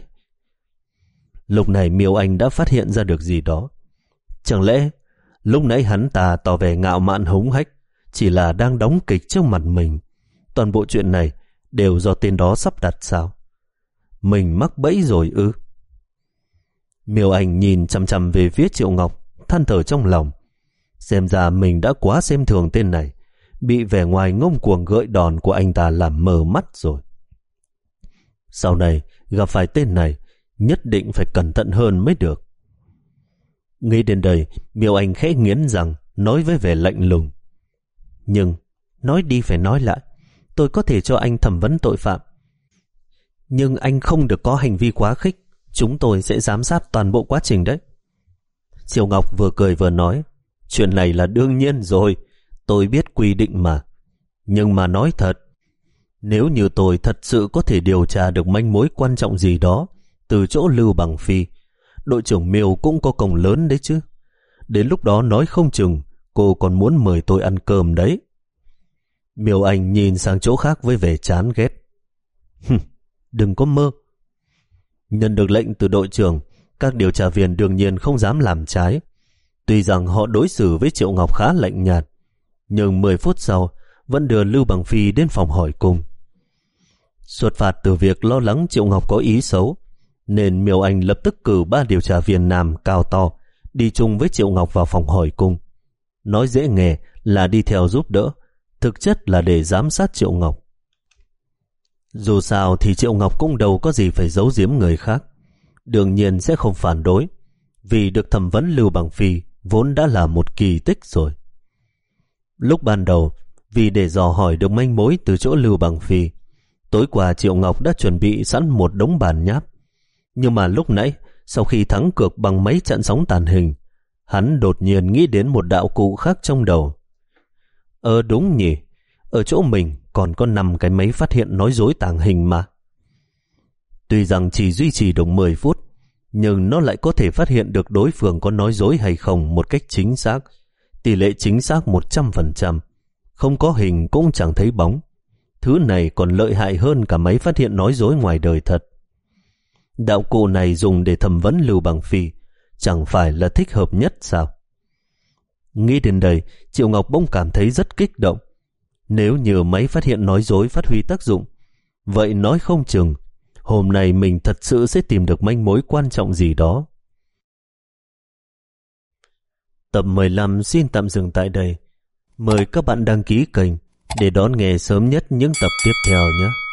Lúc này Miêu Anh đã phát hiện ra được gì đó. Chẳng lẽ lúc nãy hắn ta tỏ vẻ ngạo mạn hống hách chỉ là đang đóng kịch trước mặt mình? Toàn bộ chuyện này đều do tên đó sắp đặt sao? Mình mắc bẫy rồi ư? Miêu Anh nhìn chằm chằm về phía Triệu Ngọc, than thở trong lòng. Xem ra mình đã quá xem thường tên này, bị vẻ ngoài ngông cuồng gợi đòn của anh ta làm mờ mắt rồi. Sau này gặp phải tên này, nhất định phải cẩn thận hơn mới được. Nghĩ đến đây, Miêu Anh khẽ nghiến răng, nói với vẻ lạnh lùng: Nhưng nói đi phải nói lại, tôi có thể cho anh thẩm vấn tội phạm, nhưng anh không được có hành vi quá khích. Chúng tôi sẽ giám sát toàn bộ quá trình đấy. Triệu Ngọc vừa cười vừa nói: Chuyện này là đương nhiên rồi, tôi biết quy định mà. Nhưng mà nói thật, nếu như tôi thật sự có thể điều tra được manh mối quan trọng gì đó từ chỗ Lưu Bằng Phi, đội trưởng Miêu cũng có công lớn đấy chứ. Đến lúc đó nói không chừng cô còn muốn mời tôi ăn cơm đấy. Miêu Anh nhìn sang chỗ khác với vẻ chán ghét. Đừng có mơ. Nhận được lệnh từ đội trưởng, các điều tra viên đương nhiên không dám làm trái. Tuy rằng họ đối xử với Triệu Ngọc khá lạnh nhạt, nhưng mười phút sau vẫn đưa Lưu Bằng Phi đến phòng hỏi cung. Xuất phát từ việc lo lắng Triệu Ngọc có ý xấu, nên Miêu Anh lập tức cử ba điều tra viên nam cao to đi chung với Triệu Ngọc vào phòng hỏi cung. Nói dễ nghe là đi theo giúp đỡ, thực chất là để giám sát Triệu Ngọc. Dù sao thì Triệu Ngọc cũng đâu có gì phải giấu giếm người khác, đương nhiên sẽ không phản đối, vì được thẩm vấn Lưu Bằng Phi vốn đã là một kỳ tích rồi. Lúc ban đầu, vì để dò hỏi được manh mối từ chỗ Lưu Bằng Phi, tối qua Triệu Ngọc đã chuẩn bị sẵn một đống bàn nháp. Nhưng mà lúc nãy, sau khi thắng cược bằng mấy trận sóng tàn hình, hắn đột nhiên nghĩ đến một đạo cụ khác trong đầu. Ờ đúng nhỉ, ở chỗ mình còn có năm cái máy phát hiện nói dối tàng hình mà. Tuy rằng chỉ duy trì được mười phút, nhưng nó lại có thể phát hiện được đối phương có nói dối hay không một cách chính xác, tỷ lệ chính xác một trăm phần trăm, không có hình cũng chẳng thấy bóng. Thứ này còn lợi hại hơn cả máy phát hiện nói dối ngoài đời thật. Đạo cụ này dùng để thẩm vấn Lưu Bằng Phi chẳng phải là thích hợp nhất sao? Nghĩ đến đây, Triệu Ngọc bỗng cảm thấy rất kích động. Nếu như máy phát hiện nói dối phát huy tác dụng, vậy nói không chừng hôm nay mình thật sự sẽ tìm được manh mối quan trọng gì đó. Tập mười lăm xin tạm dừng tại đây. Mời các bạn đăng ký kênh để đón nghe sớm nhất những tập tiếp theo nhé.